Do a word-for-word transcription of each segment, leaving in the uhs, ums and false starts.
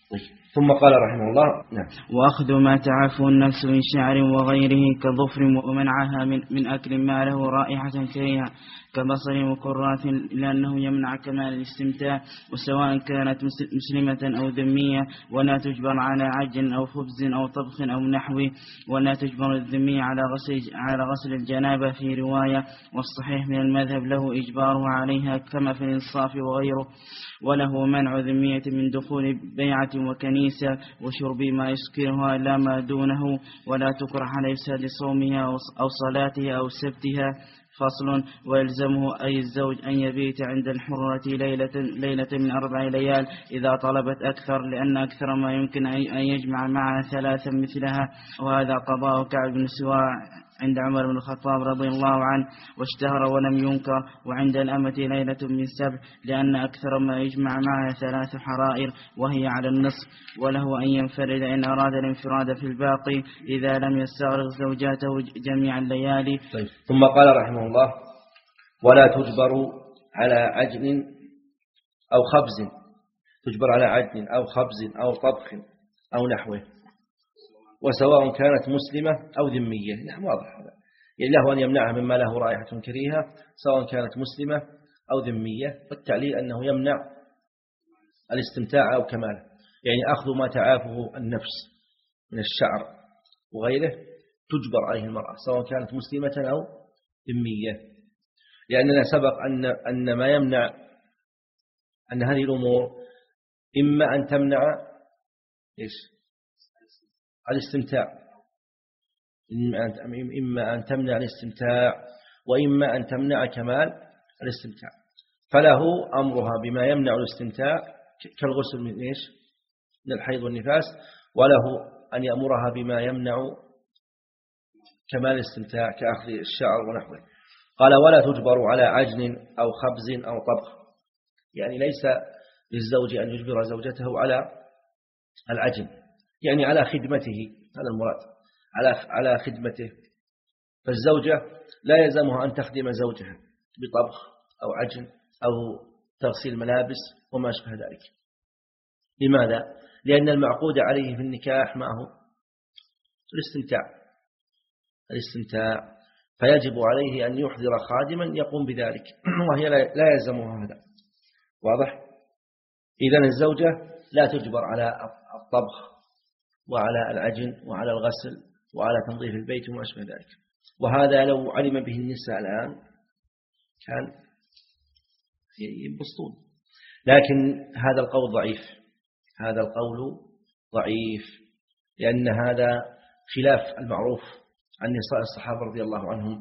ثم قال رحمه الله نعم. وأخذ ما تعافه النفس من شعر وغيره كظفر ومنعها من, من أكل ما له رائحة كريهة كبصر وكرات لأنه يمنع كمال الاستمتاع وسواء كانت مسلمة أو ذمية ولا تجبر على عجن أو خبز أو طبخ أو نحوه ولا تجبر الذمية على غسل, على غسل الجنابة في رواية والصحيح من المذهب له إجباره عليها كما في الإنصاف وغيره وله منع ذمية من دخول بيعة وكنيسة وشرب ما يسكرها لا ما دونه ولا تكره على إفساد صومها أو صلاتها أو سبتها فصل ويلزمه أي الزوج أن يبيت عند الحرة ليلة, ليلة من أربع ليال إذا طلبت أكثر لأن أكثر ما يمكن أن يجمع معها ثلاثا مثلها وهذا قضاء كعب بن سواع عند عمر بن الخطاب رضي الله عنه واشتهر ولم ينكر وعند الأمة ليلة من سبع لأن أكثر ما يجمع معها ثلاث حرائر وهي على النصف وله أن ينفرد إن أراد الانفراد في الباقي إذا لم يستغرق زوجاته جميع الليالي. طيب. ثم قال رحمه الله ولا تجبر على عجن أو خبز تجبر على عجن أو خبز أو طبخ أو نحوه وسواء كانت مسلمة أو ذمية. نعم واضح هذا يعني له أن يمنعها مما له رائحة كريهة سواء كانت مسلمة أو ذمية والتعليل أنه يمنع الاستمتاع أو كماله يعني أخذ ما تعافه النفس من الشعر وغيره تجبر عليه المرأة سواء كانت مسلمة أو ذمية لأننا سبق أن, أن ما يمنع أن هذه الأمور إما أن تمنع إيش الاستمتاع إما أن تمنع الاستمتاع وإما أن تمنع كمال الاستمتاع فله أمرها بما يمنع الاستمتاع كالغسل من إيش من الحيض والنفاس وله أن يأمرها بما يمنع كمال الاستمتاع كأخذ الشعر ونحوه. قال ولا تجبر على عجن أو خبز أو طبخ يعني ليس للزوج أن يجبر زوجته على العجن يعني على خدمته هذا المراد على على خدمته فالزوجة لا يلزمها أن تخدم زوجها بطبخ أو عجن أو تغسيل ملابس وما أشبه ذلك. لماذا؟ لأن المعقود عليه في النكاح ما هو الاستمتاع الاستمتاع فيجب عليه أن يحضر خادما يقوم بذلك وهي لا يلزمها هذا. واضح؟ إذن الزوجة لا تجبر على الطبخ وعلى العجن وعلى الغسل وعلى تنظيف البيت وما أشبه ذلك وهذا لو علم به النساء الآن كان ينبسطون لكن هذا القول ضعيف هذا القول ضعيف لأن هذا خلاف المعروف عن نساء الصحابة رضي الله عنهم.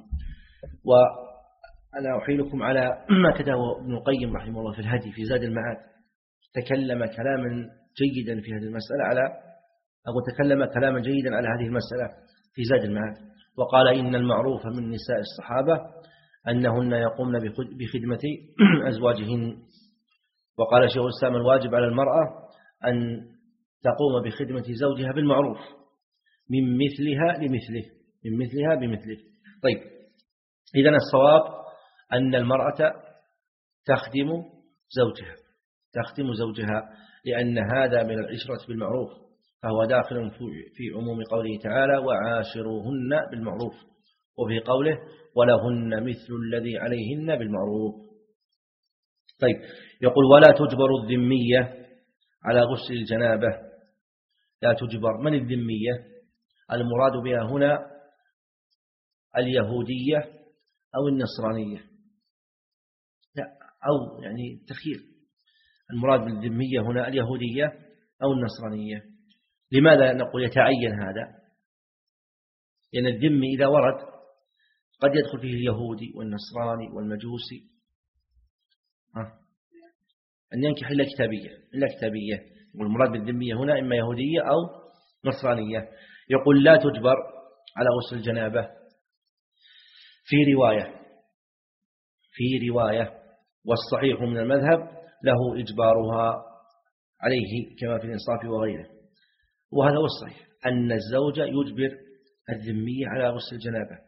وأنا أحيلكم على ما كتبه ابن القيم رحمه الله في الهدي في زاد المعاد تكلم كلاما جيدا في هذه المسألة على أو تكلم كلاما جيدا على هذه المسألة في زاد المعاد وقال إن المعروف من نساء الصحابة أنهن يقومن بخدمة أزواجهن وقال شيخ الإسلام الواجب على المرأة أن تقوم بخدمة زوجها بالمعروف من مثلها لمثله من مثلها بمثله. طيب إذن الصواب أن المرأة تخدم زوجها تخدم زوجها لأن هذا من العشرة بالمعروف فهو داخل في عموم قوله تعالى وعاشروهن بالمعروف وفي قوله ولهن مثل الذي عليهن بالمعروف. طيب يقول ولا تجبر الذمية على غسل الجنابة لا تجبر. من الذمية؟ المراد بها هنا اليهودية أو النصرانية لا أو يعني تخير المراد بالذمية هنا اليهودية أو النصرانية. لماذا نقول يتعين هذا؟ لأن الذمي إذا ورد قد يدخل فيه اليهودي والنصراني والمجوسي أن ينكح إلا كتابية إلا كتابية والمراد بالذمية هنا إما يهودية أو نصرانية. يقول لا تجبر على غسل الجنابة في رواية في رواية والصحيح من المذهب له إجبارها عليه كما في الإنصاف وغيره وهذا هو الصحيح أن الزوج يجبر الذمية على غسل الجنابة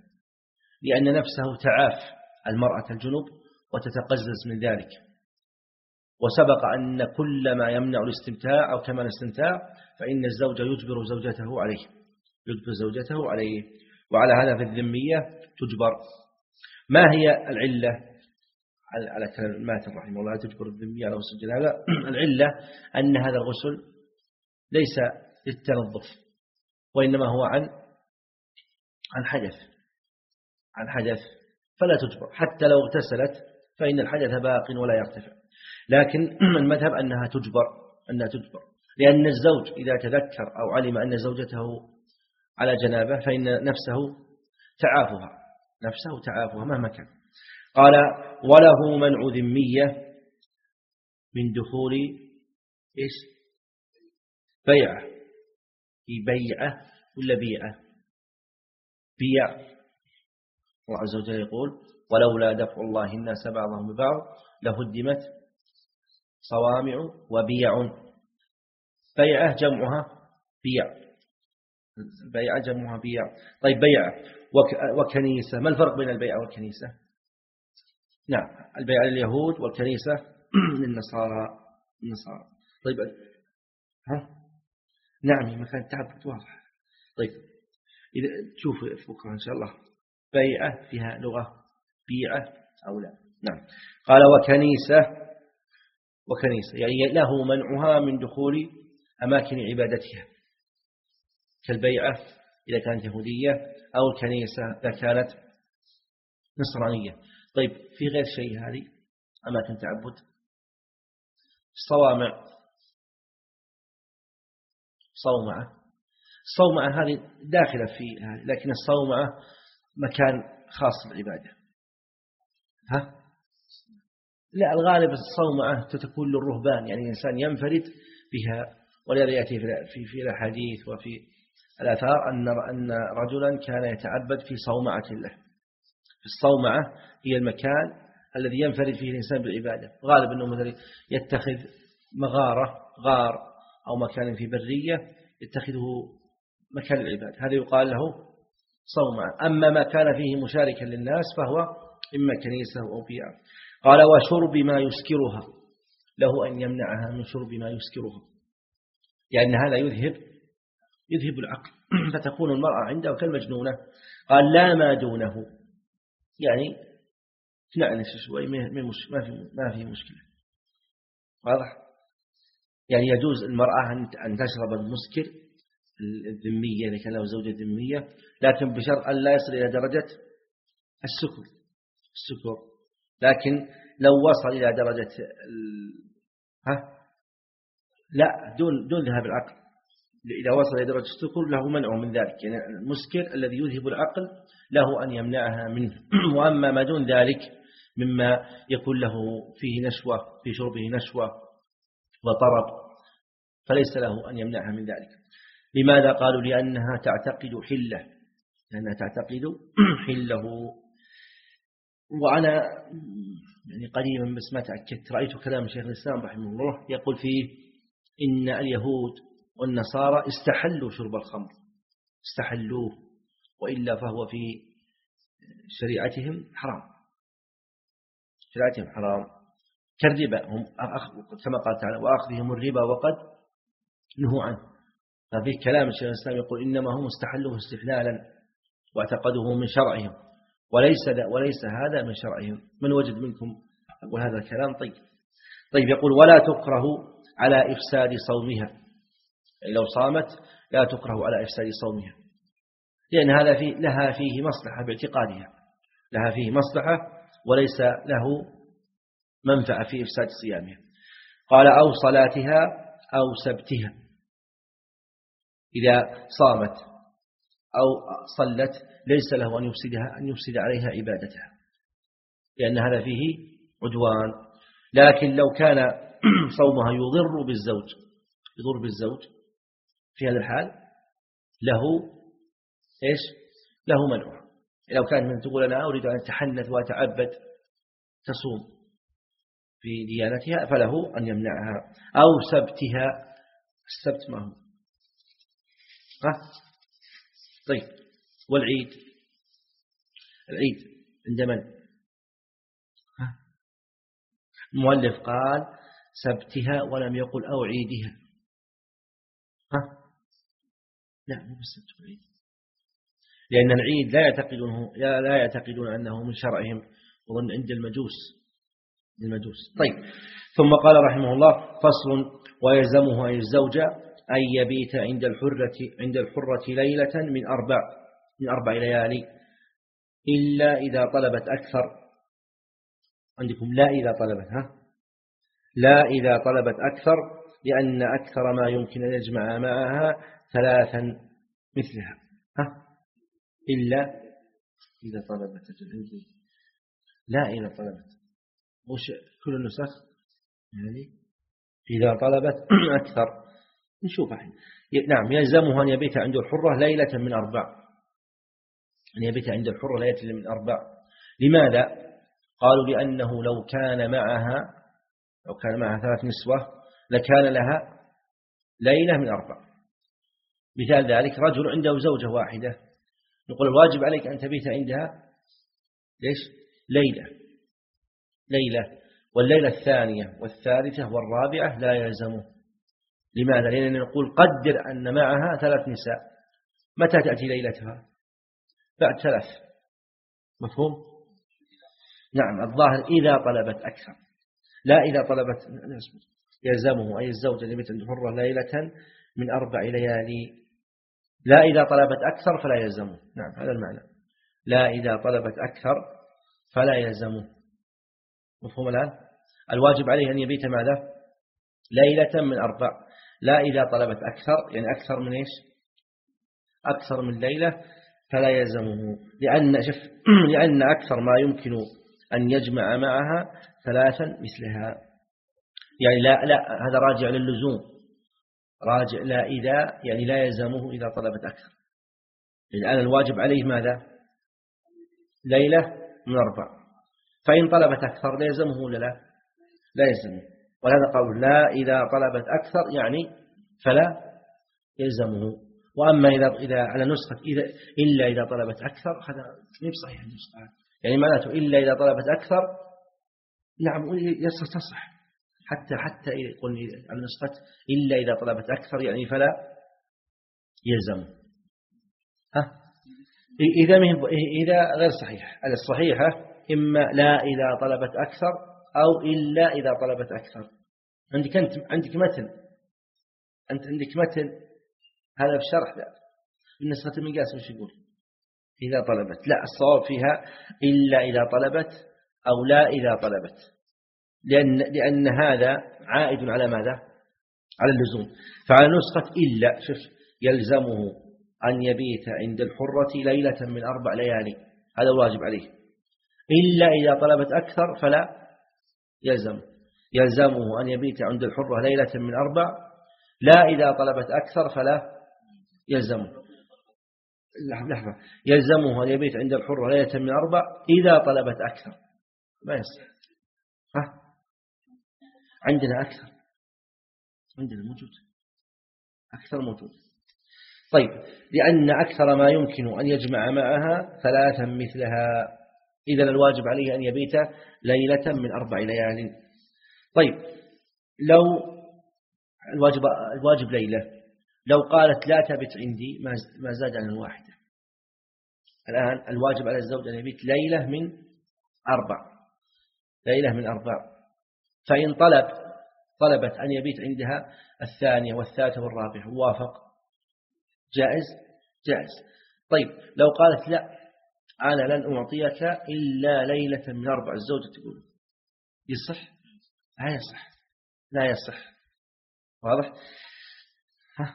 لأن نفسه تعاف المرأة الجنوب وتتقزز من ذلك وسبق أن كل ما يمنع الاستمتاع أو كمال الاستمتاع فإن الزوج يجبر زوجته عليه يجبر زوجته عليه وعلى هذا في الذمية تجبر. ما هي العلة على كلام الماتن رحمه الله تجبر الذمية على غسل الجنابة؟ العلة أن هذا الغسل ليس للتنظف وإنما هو عن عن حدث عن حدث فلا تجبر حتى لو اغتسلت فإن الحدث باق ولا يرتفع. لكن المذهب أنها تجبر أنها تجبر لأن الزوج إذا تذكر أو علم أن زوجته على جنابه فإن نفسه تعافها نفسه تعافها مهما كان. قال وله منع ذمية من دخول إيش بيعة في بيعة ولا بيعة بيع. الله عز وجل يقول ولولا دفع الله الناس بعضهم ببعض لهدمت صوامع وبيع. بيعة جمعها بيع البيعة جمعها بيع. طيب بيعة وكنيسة ما الفرق بين البيعة والكنيسة؟ نعم البيعة لليهود والكنيسة للنصارى النصارى. طيب ها نعم مكان تعبد واضح. طيب إذا تشوفوا بكرة إن شاء الله بيعة فيها لغة بيعة أو لا. نعم قال وكنيسة وكنيسة يعني له منعها من دخول أماكن عبادتها كالبيعة إذا كانت يهودية أو الكنيسة إذا كانت نصرانية. طيب في غير شيء هذه أماكن تعبد الصوامع صومعة الصومعة هذه داخلة في هذه لكن الصومعة مكان خاص بالعبادة. ها لا الغالب الصومعة تكون للرهبان يعني إنسان ينفرد بها. ولذا يأتي في في الحديث وفي الآثار أن أن رجلا كان يتعبد في صومعة له. الصومعة هي المكان الذي ينفرد فيه الإنسان بالعبادة. غالب أنه مثلا يتخذ مغارة غار أو مكان في برية يتخذه مكان العبادة هذا يقال له صومعة. أما ما كان فيه مشاركا للناس فهو إما كنيسة أو بيعة. قال وشرب ما يسكرها له أن يمنعها من شرب ما يسكرها يعني هذا يذهب يذهب العقل فتكون المرأة عنده كالمجنونة. قال لا ما دونه يعني تنعنش شوي ما في ما في مشكلة واضح. يعني يجوز المرأة أن تشرب المسكر الذمية إذا كان له زوجة ذمية لكن بشرط أن لا يصل إلى درجة السكر السكر لكن لو وصل إلى درجة ها لا دون دون ذهاب العقل. إذا وصل إلى درجة السكر له منع من ذلك يعني المسكر الذي يذهب العقل له أن يمنعها منه. وأما ما دون ذلك مما يكون له فيه نشوة في شربه نشوة وطرب فليس له أن يمنعها من ذلك. لماذا؟ قالوا لأنها تعتقد حله لأنها تعتقد حله. وأنا يعني قريبا بس ما تأكدت رأيت كلام شيخ الإسلام رحمه الله يقول فيه إن اليهود والنصارى استحلوا شرب الخمر استحلوه وإلا فهو في شريعتهم حرام شريعتهم حرام كالربا هم كما قال تعالى وأخذهم الربا وقد نهوا عنه. ففي كلام الشيخ الإسلام يقول إنما هم استحلوه استحلالا واعتقدوه من شرعهم وليس وليس هذا من شرعهم. من وجد منكم أقول هذا الكلام؟ طيب طيب يقول ولا تكره على إفساد صومها يعني لو صامت لا تكره على إفساد صومها لأن هذا فيه لها فيه مصلحة باعتقادها لها فيه مصلحة وليس له منفعة في إفساد صيامها. قال أو صلاتها أو سبتها إذا صامت أو صلت ليس له أن يفسدها أن يفسد عليها عبادتها لأن هذا فيه عدوان. لكن لو كان صومها يضر بالزوج يضر بالزوج في هذا الحال له إيش له منع. لو كان من تقول أنا أريد أن أتحنث وأتعبد تصوم في ديانتها فله أن يمنعها. أو سبتها السبت ما هو ها طيب والعيد العيد عند من؟ المؤلف قال سبتها ولم يقل أو عيدها. ها؟ لا مو بالسبت والعيد، لأن العيد لا يعتقدونه لا يعتقدون أنه من شرعهم، وظن عند المجوس المجوس. طيب، ثم قال رحمه الله: فصل: ويلزمه أي الزوجة أن يبيت عند الحرة عند الحرة ليلة من أربع من أربع ليالي، إلا إذا طلبت أكثر. عندكم لا إذا طلبت، ها؟ لا إذا طلبت أكثر، لأن أكثر ما يمكن أن يجمع معها ثلاثا مثلها. ها؟ إلا إذا طلبت. لا إذا طلبت وش كل النسخ يعني إذا طلبت أكثر. نشوف الحين. نعم، يلزمه أن يبيت عند الحرة ليلة من أربع، أن يبيت عند الحرة ليلة من أربع. لماذا؟ قالوا لأنه لو كان معها لو كان معها ثلاث نسوة لكان لها ليلة من أربع. مثال ذلك: رجل عنده زوجة واحدة، نقول الواجب عليك أن تبيت عندها ليش؟ ليلة ليلة والليلة الثانية والثالثة والرابعة لا يلزمه. لماذا؟ لأننا نقول قدر أن معها ثلاث نساء، متى تأتي ليلتها؟ بعد ثلاث. مفهوم؟ نعم، الظاهر إذا طلبت أكثر، لا إذا طلبت. يلزمه أي الزوجة اللي بيت عند الحرة ليلة من أربع ليالي. لا إذا طلبت أكثر فلا يلزمه. نعم، هذا المعنى. لا إذا طلبت أكثر فلا يلزمه. مفهوم الآن؟ الواجب عليه أن يبيت ماذا؟ ليلة من أربع. لا إذا طلبت أكثر، يعني أكثر من إيش؟ أكثر من ليلة فلا يلزمه، لأن شف لأن أكثر ما يمكن أن يجمع معها ثلاثا مثلها. يعني لا لا هذا راجع للزوم، راجع لا إذا، يعني لا يلزمه إذا طلبت أكثر. الآن الواجب عليه ماذا؟ ليلة من أربع. فإن طلبت أكثر لا يلزمه ولا لا؟ لا يلزمه. ولهذا قالوا لا إذا طلبت أكثر يعني فلا يلزمه. وأما إذا إذا على نسخة إذا إلا إذا طلبت أكثر، هذا مو صحيح النسخة، يعني معناته إلا إذا طلبت أكثر. نعم يصح تصح، حتى حتى يقول على نسخة إلا إذا طلبت أكثر يعني فلا يلزمه. ها؟ إذا إذا غير صحيح. على الصحيحة إما لا إذا طلبت أكثر أو إلا إذا طلبت أكثر. عندك أنت عندك متن أنت عندك متن هذا بشرح. لا، بالنسخة من قاسم وش يقول؟ إذا طلبت. لا، الصواب فيها إلا إذا طلبت أو لا إذا طلبت، لأن لأن هذا عائد على ماذا؟ على اللزوم. فعلى نسخة إلا شوف يلزمه أن يبيت عند الحرة ليلة من أربع ليالي، هذا الواجب عليه. إلا إذا طلبت أكثر فلا يلزم يلزمه أن يبيت عند الحرة ليلة من أربع. لا إذا طلبت أكثر فلا يلزمه. لحظة، يلزمه أن يبيت عند الحرة ليلة من أربع إذا طلبت أكثر. ما يصح. ها؟ عندنا أكثر، عندنا موجود أكثر موجود. طيب، لأن أكثر ما يمكن أن يجمع معها ثلاثا مثلها، إذا الواجب عليه أن يبيت ليلة من أربع ليال. طيب، لو الواجب الواجب ليلة، لو قالت لا تبت عندي ما زاد عن الواحدة. الآن الواجب على الزوج أن يبيت ليلة من أربع ليلة من أربع. فإن طلب طلبت أن يبيت عندها الثانية والثالثة والرابعة ووافق، جائز جائز. طيب، لو قالت لا أنا لن أعطيك إلا ليلة من أربع، الزوجة تقول يصح؟ لا يصح لا يصح. واضح؟ ها؟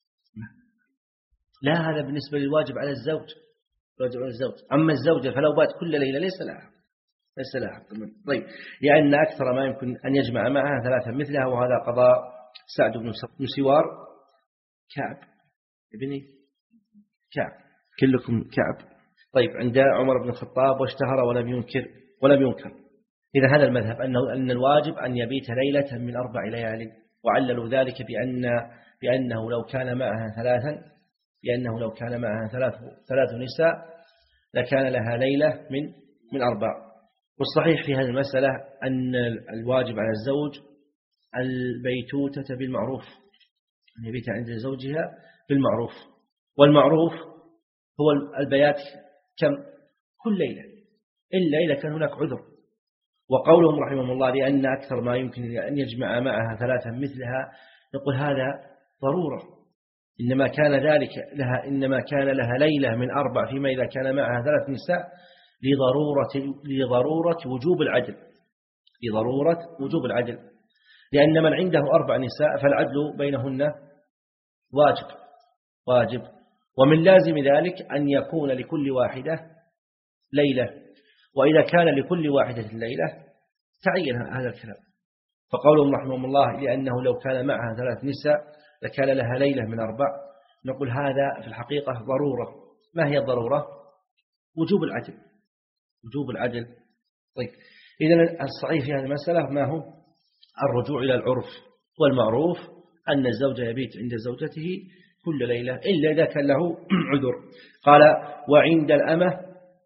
لا، هذا بالنسبة للواجب على الزوج الواجب على الزوج. أما الزوجة فلو بات كل ليلة ليس لها ليس لها. طيب، لأن أكثر ما يمكن أن يجمع معها ثلاثة مثلها، وهذا قضاء سعد بن سوار كعب ابن كعب، كلكم كعب. طيب، عند عمر بن الخطاب واشتهر ولم ينكر ولم ينكر. إذا هذا المذهب أنه أن الواجب أن يبيت ليلة من أربع ليال، وعللوا ذلك بأن بأنه لو كان معها ثلاثا بأنه لو كان معها ثلاث ثلاث نساء لكان لها ليلة من من أربع. والصحيح في هذه المسألة أن الواجب على الزوج البيتوتة بالمعروف، أن يبيت عند زوجها بالمعروف. والمعروف هو البيات كم؟ كل ليلة، إلا إذا كان هناك عذر. وقولهم رحمه الله لأن أكثر ما يمكن أن يجمع معها ثلاثا مثلها، نقول هذا ضرورة، إنما كان ذلك لها إنما كان لها ليلة من أربع فيما إذا كان معها ثلاث نساء لضرورة لضرورة وجوب العدل لضرورة وجوب العدل لأن من عنده أربع نساء فالعدل بينهن واجب واجب ومن لازم ذلك أن يكون لكل واحدة ليلة، وإذا كان لكل واحدة ليلة تعين هذا الكلام. فقولهم رحمه الله لأنه لو كان معها ثلاث نساء لكان لها ليلة من أربع، نقول هذا في الحقيقة ضرورة. ما هي الضرورة؟ وجوب العدل وجوب العدل. طيب، إذن الصحيح في هذه المسألة ما هو؟ الرجوع إلى العرف والمعروف أن الزوج يبيت عند زوجته كل ليلة إلا إذا كان له عذر. قال وعند الأمة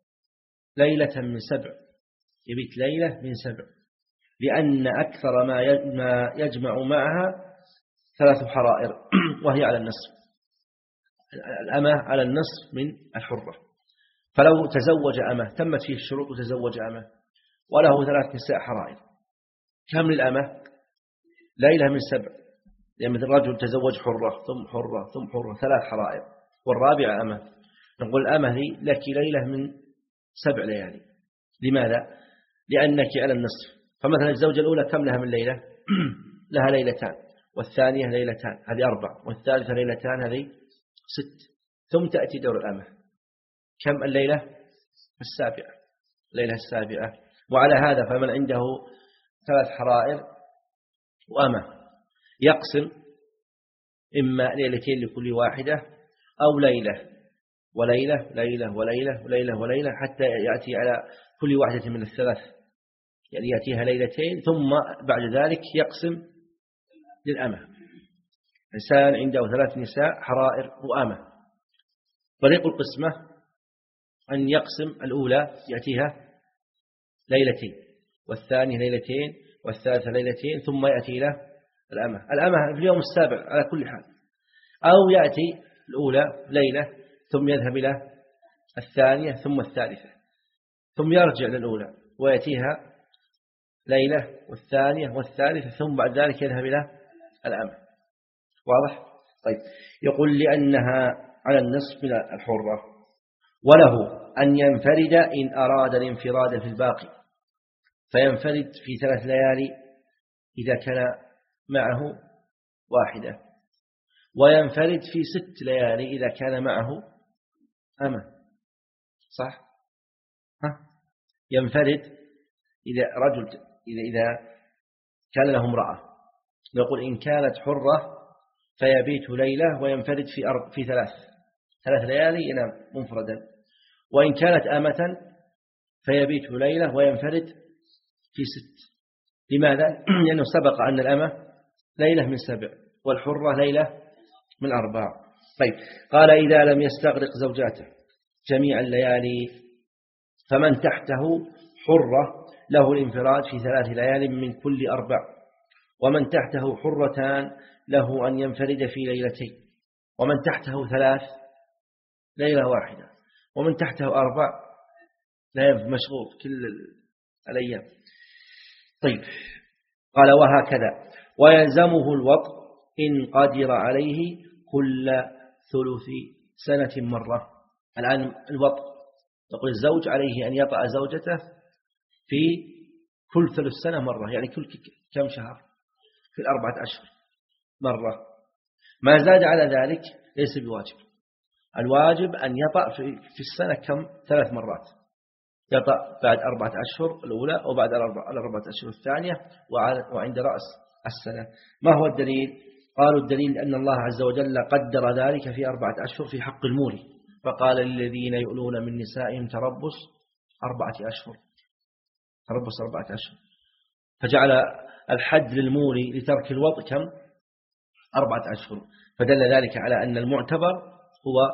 ليلة من سبع، يبيت ليلة من سبع، لأن أكثر ما يجمع معها ثلاث حرائر وهي على النصف، الأمة على النصف من الحرة. فلو تزوج أمة تمت فيه الشروط وتزوج أمة وله ثلاث نساء حرائر، كم للأمة؟ ليلة من سبع، لأن يعني الرجل تزوج حرة ثم حرة ثم حرة ثلاث حرائر والرابعة أمة، نقول الأمة لك ليلة من سبع ليالي. لماذا؟ لأنك على النصف. فمثلا الزوجة الأولى كم لها من ليلة؟ لها ليلتان، والثانية ليلتان، هذه أربع، والثالثة ليلتان، هذه ست. ثم تأتي دور الأمة، كم الليلة؟ السابعة، الليلة السابعة. وعلى هذا فمن عنده ثلاث حرائر وأمة يقسم إما ليلتين لكل واحدة أو ليلة وليلة ليلة وليلة وليلة وليلة حتى يأتي على كل واحدة من الثلاث، يعني يأتيها ليلتين ثم بعد ذلك يقسم للأمة. إنسان عنده ثلاث نساء حرائر وأمة، طريق القسمة أن يقسم الأولى يأتيها ليلتين، والثانية ليلتين، والثالثة ليلتين، ثم يأتي إلى الأمة الأمة في اليوم السابع على كل حال. أو يأتي الأولى ليلة ثم يذهب إلى الثانية ثم الثالثة ثم يرجع للأولى ويأتيها ليلة والثانية والثالثة ثم بعد ذلك يذهب إلى الأمة. واضح؟ طيب، يقول لأنها على النصف من الحرة، وله أن ينفرد إن أراد الانفراد في الباقي، فينفرد في ثلاث ليالي إذا كان معه واحدة، وينفرد في ست ليالي إذا كان معه أمة. صح؟ ها؟ ينفرد إذا رجل إذا إذا كان له امرأة، نقول إن كانت حرة فيبيت ليلة وينفرد في أرب في ثلاث ثلاث ليالي ينام منفردا، وإن كانت أمة فيبيت ليلة وينفرد في ست. لماذا؟ لأنه سبق أن الأمة ليلة من سبع والحرة ليلة من أربع. طيب، قال إذا لم يستغرق زوجاته جميع الليالي فمن تحته حرة له الانفراد في ثلاث ليال من كل أربع، ومن تحته حرتان له أن ينفرد في ليلتين، ومن تحته ثلاث ليلة واحدة، ومن تحته أربع لا مشغول كل الأيام. طيب، قال وهكذا ويلزمه الوطء إن قدر عليه كل ثلث سنة مرة. الآن الوطء، نقول الزوج عليه أن يطأ زوجته في كل ثلث سنة مرة، يعني كل كم شهر؟ في الأربعة أشهر مرة. ما زاد على ذلك ليس بواجب. الواجب أن يطأ في السنة كم؟ ثلاث مرات، يطأ بعد أربعة أشهر الأولى وبعد الأربعة أشهر الثانية وعند رأس السنة. ما هو الدليل؟ قالوا الدليل أن الله عز وجل قدر ذلك في أربعة أشهر في حق المولي، فقال للذين يؤلون من نسائهم تربص أربعة أشهر تربص أربعة أشهر، فجعل الحد للمولي لترك الوطء كم؟ أربعة أشهر، فدل ذلك على أن المعتبر هو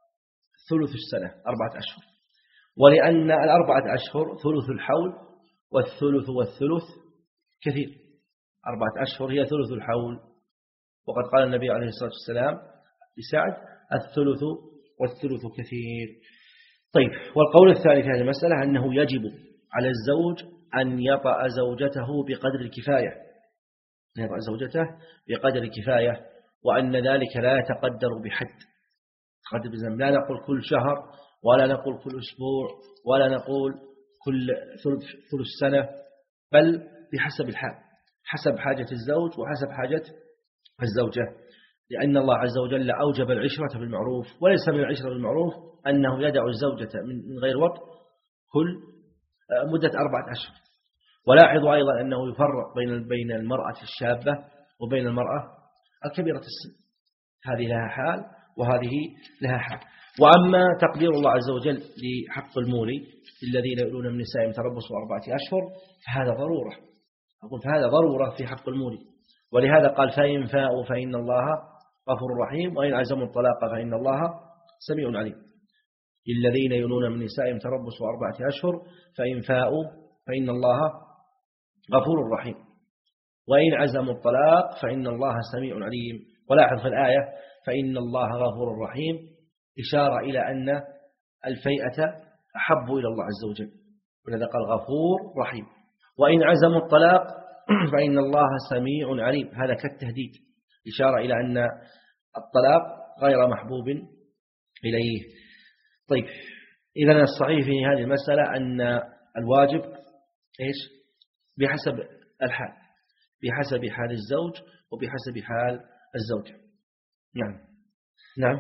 ثلث السنة أربعة أشهر، ولأن الأربعة أشهر ثلث الحول، والثلث والثلث كثير، أربعة أشهر هي ثلث الحول، وقد قال النبي عليه الصلاة والسلام لسعد الثلث والثلث كثير. طيب، والقول الثاني في هذه المسألة أنه يجب على الزوج أن يطأ زوجته بقدر الكفاية، أن يطأ زوجته بقدر الكفاية، وأن ذلك لا يتقدر بحد قدر بزمن، لا نقول كل شهر ولا نقول كل أسبوع ولا نقول كل ثلث ثلث سنة، بل بحسب الحال، حسب حاجة الزوج وحسب حاجة الزوجة، لأن الله عز وجل أوجب العشرة بالمعروف، وليس من العشرة بالمعروف أنه يدع الزوجة من غير وقت كل مدة أربعة أشهر. ولاحظوا أيضا أنه يفرق بين بين المرأة الشابة وبين المرأة الكبيرة السن، هذه لها حال وهذه لها حال. وأما تقدير الله عز وجل لحق المولي الذين يؤلون من نسائهم تربصوا أربعة أشهر فهذا ضرورة، أقول فهذا ضرورة في حق المولي، ولهذا قال فإن فاءوا فإن الله غفور رحيم، وإن عزموا الطلاق فإن الله سميع عليم. الذين يؤلون من نسائهم تربصوا أربعة أشهر فإن فاءوا فإن الله غفور رحيم، وإن عزموا الطلاق فإن الله سميع عليم. ولاحظ في الآية فإن الله غفور رحيم إشارة إلى أن الفيئة أحب إلى الله عز وجل، ولذا قال غفور رحيم. وإن عزموا الطلاق فإن الله سميع عليم، هذا كالتهديد، إشارة إلى أن الطلاق غير محبوب إليه. طيب، إذن الصحيح في هذه المسألة أن الواجب إيش؟ بحسب الحال، بحسب حال الزوج وبحسب حال الزوجة. نعم نعم.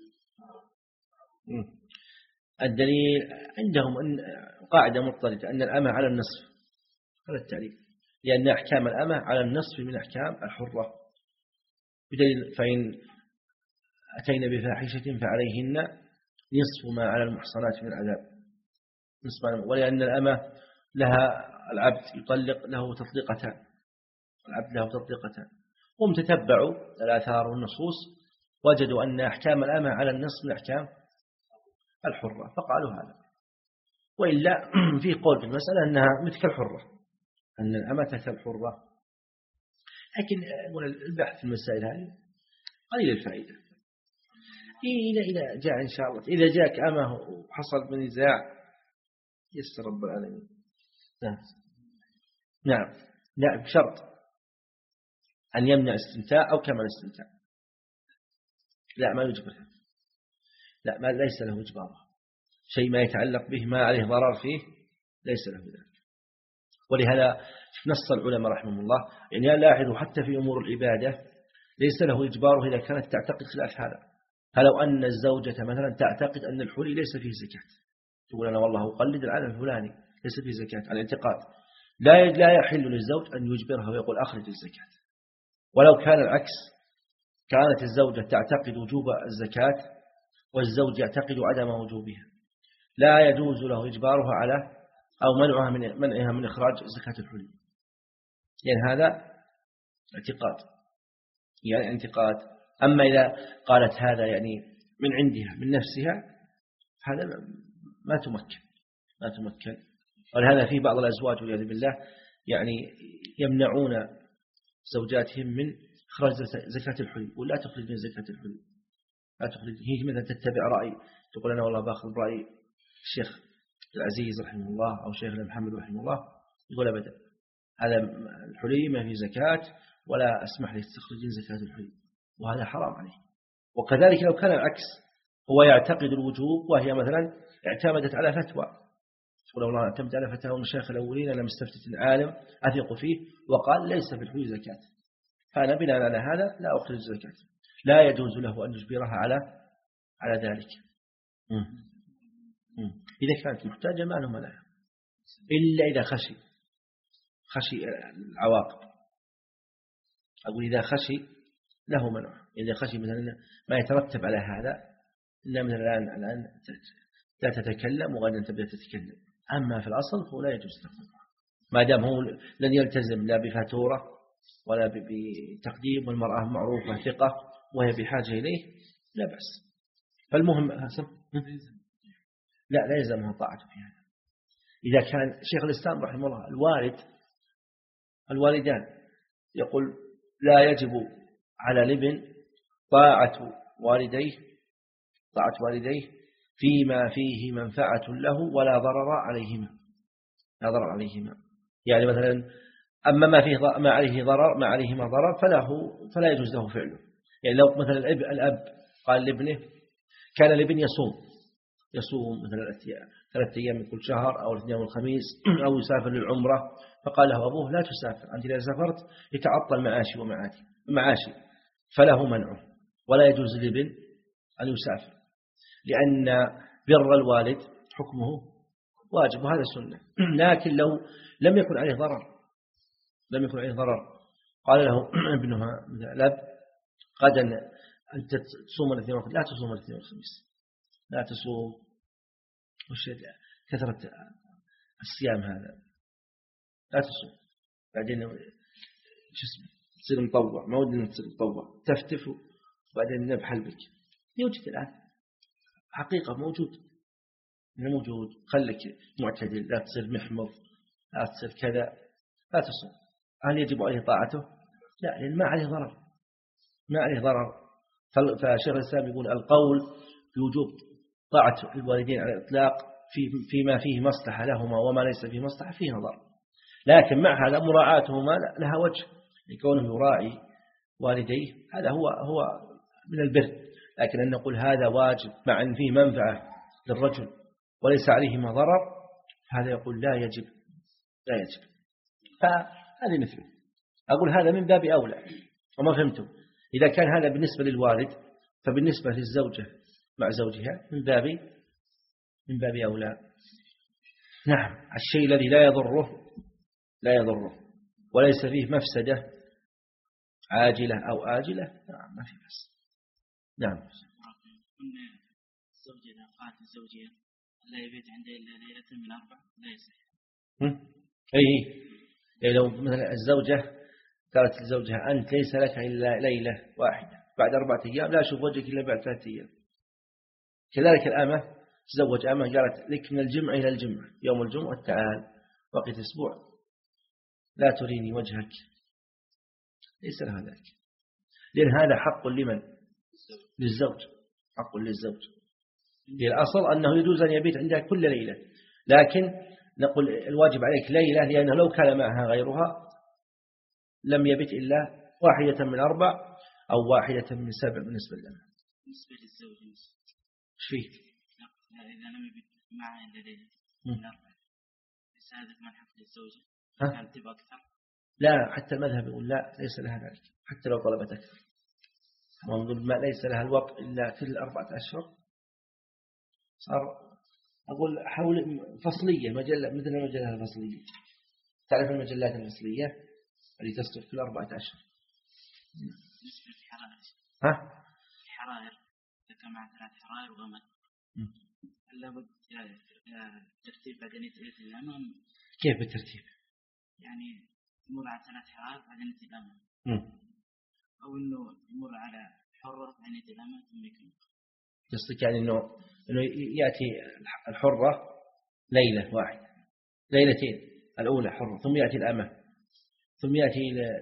الدليل عندهم أن قاعدة مضطردة أن الأمة على النصف، هذا التعريف، لأن أحكام الأمة على النصف من أحكام الحرة، بدليل فإن أتينا بفاحشة فعليهن نصف ما على المحصنات من العذاب، نصف، ولأن الأمة لها العبد يطلق له تطليقتان، العبد له تطليقتان، هم تتبعوا الآثار والنصوص وجدوا أن أحكام الأمة على النصف من أحكام الحرة فقالوا هذا. وإلا في قول في المسألة أنها مثل الحرة، أن الأمة كالحرة، لكن البحث في المسائل هذه قليل الفائدة. إذا إذا جاء إن شاء الله، إذا جاءك أمه وحصل من نزاع يسر رب العالمين. نعم نعم لا بشرط أن يمنع استمتاع أو كمال استمتاع، لا ما يجبرها، لا ما ليس له إجباره، شيء ما يتعلق به ما عليه ضرر فيه ليس له ذلك. ولهذا نص العلماء رحمهم الله، يعني لاحظوا حتى في أمور العبادة ليس له إجباره إذا كانت تعتقد خلاف هذا. فلو أن الزوجة مثلا تعتقد أن الحلي ليس فيه زكاة، تقول أنا والله أقلد العالم الفلاني ليس فيه زكاة على الاعتقاد، لا لا يحل للزوج أن يجبرها ويقول أخرج الزكاة. ولو كان العكس، كانت الزوجة تعتقد وجوب الزكاة والزوج يعتقد عدم وجوبها، لا يجوز له إجبارها على أو منعها من منعها من إخراج زكاة الحلي، يعني هذا اعتقاد، يعني اعتقاد. أما إذا قالت هذا يعني من عندها من نفسها، هذا ما تمكن ما تمكن. ولهذا في بعض الأزواج والعياذ بالله يعني يمنعون زوجاتهم من إخراج زكاة الحلي، ولا تخرج من زكاة الحلي، لا تخرج. هي مثلا تتبع رأي، تقول أنا والله باخذ رأي الشيخ العزيز رحمه الله أو شيخنا محمد رحمه الله، يقول أبدا هذا الحلي ما في زكاة ولا أسمح لك تخرجين زكاة الحلي، وهذا حرام عليه. وكذلك لو كان العكس، هو يعتقد الوجوب وهي مثلا اعتمدت على فتوى، تقول والله اعتمدت على فتوى المشايخ الأولين، أنا مستفتت عالم أثق فيه وقال ليس في الحلي زكاة، فأنا بناء على هذا لا أخرج زكاة، لا يجوز له أن يجبرها على على ذلك. مم. مم. إذا كانت محتاجة ما له منع، إلا إذا خشي خشي العواقب. أقول إذا خشي له منع، إذا خشي مثلا ما يترتب على هذا، إلا مثلا الآن الآن لا تتكلم وغدا تبدأ تتكلم. أما في الأصل فهو لا يجوز تقديمها، ما دام هو لن يلتزم لا بفاتورة ولا بتقديم، والمرأة معروفة ثقة وهي بحاجة إليه لا بأس. فالمهم لا لا يلزمها طاعته في هذا. إذا كان شيخ الإسلام رحمه الله الوالد الوالدان يقول لا يجب على الابن طاعة والديه طاعة والديه فيما فيه منفعة له ولا ضرر عليهما لا ضرر عليهما. يعني مثلا أما ما فيه ما عليه ضرر ما عليهما ضرر فله فلا يجوز له فعله. يعني لو مثلا الأب, الأب قال لابنه كان الابن يصوم يصوم مثلا ثلاثة أيام من كل شهر أو الاثنين والخميس أو يسافر للعمرة، فقال له أبوه لا تسافر، أنت إذا سافرت يتعطل معاشي ومعادي معاشي، فله منعه ولا يجوز للابن أن يسافر، لأن بر الوالد حكمه واجب وهذا سنة. لكن لو لم يكن عليه ضرر لم يكن عليه ضرر قال له ابنها الأب غدا أنت تصوم الاثنين والخميس، لا تصوم الاثنين والخميس، لا تصوم وش كثرة الصيام هذا لا تصوم، بعدين شو اسمه تصير مطوع، ما ودنا تصير مطوع تفتف وبعدين نبحل بك. يوجد الآن حقيقة موجود موجود خلك معتدل، لا تصير محمض، لا تصير كذا، لا تصوم. هل يجب عليه طاعته؟ لا، لأن ما عليه ضرر ما عليه ضرر. فشيخ الإسلام يقول القول بوجوب طاعة الوالدين على الإطلاق في فيما فيه مصلحة لهما وما ليس فيه مصلحة فيه نظر، لكن مع هذا مراعاتهما لها وجه، لكونه يراعي والديه هذا هو هو من البر. لكن أن نقول هذا واجب مع أن فيه منفعة للرجل وليس عليهما ضرر، هذا يقول لا يجب لا يجب. فهذه مثله أقول هذا من باب أولى. وما فهمتم؟ إذا كان هذا بالنسبة للوالد فبالنسبة للزوجة مع زوجها من باب من باب أولى. نعم، الشيء الذي لا يضره لا يضره وليس فيه مفسدة عاجلة أو آجلة نعم ما في بس. نعم. الزوجة إذا قالت لزوجها لا يبيت عندها إلا ليلة من أربع لا يصح. أي يعني لو مثلا الزوجة قالت لزوجها أنت ليس لك إلا ليلة واحدة بعد أربعة أيام لا أشوف وجهك إلا بعد ثلاثة أيام. كذلك الأمة تزوج أمة قالت لك من الجمعة إلى الجمعة يوم الجمعة تعال وقت أسبوع لا تريني وجهك، ليس لها ذلك، لأن هذا حق لمن؟ للزوج، حق للزوج. الأصل أنه يجوز أن يبيت عندها كل ليلة، لكن نقول الواجب عليك ليلة، لأنه لو كان معها غيرها لم يبت إلا واحدة من أربع أو واحدة من سبع بالنسبة لنا. بالنسبة للزوج إيش فيه؟ إذا لم يبت معها إلا ليلة من أربع ليس هذا من حق للزوجة؟ هل تبقى أكثر؟ لا، حتى المذهب يقول لا ليس لها ذلك حتى لو طلبت أكثر. ونقول ما ليس لها الوقت إلا كل أربعة أشهر. صار أقول حول فصلية مجلة مثل المجلة الفصلية، تعرف المجلات الفصلية اللي تصدر كل أربعة أشهر. بالنسبة للحرائر ها؟ الحرائر لك مع ثلاث حرائر وغمد هل لابد ترتيب بعدين يتأتي الأمام؟ كيف بالترتيب؟ يعني يمر على ثلاث حرائر بعدين يتأتي الأمام أو إنه يمر على حرة بعدين يتأتي الأمام ثم يكمل. قصدك يعني إنه إنه يأتي الحرة ليلة واحدة ليلتين، الأولى حرة ثم يأتي الأمة ثم يأتي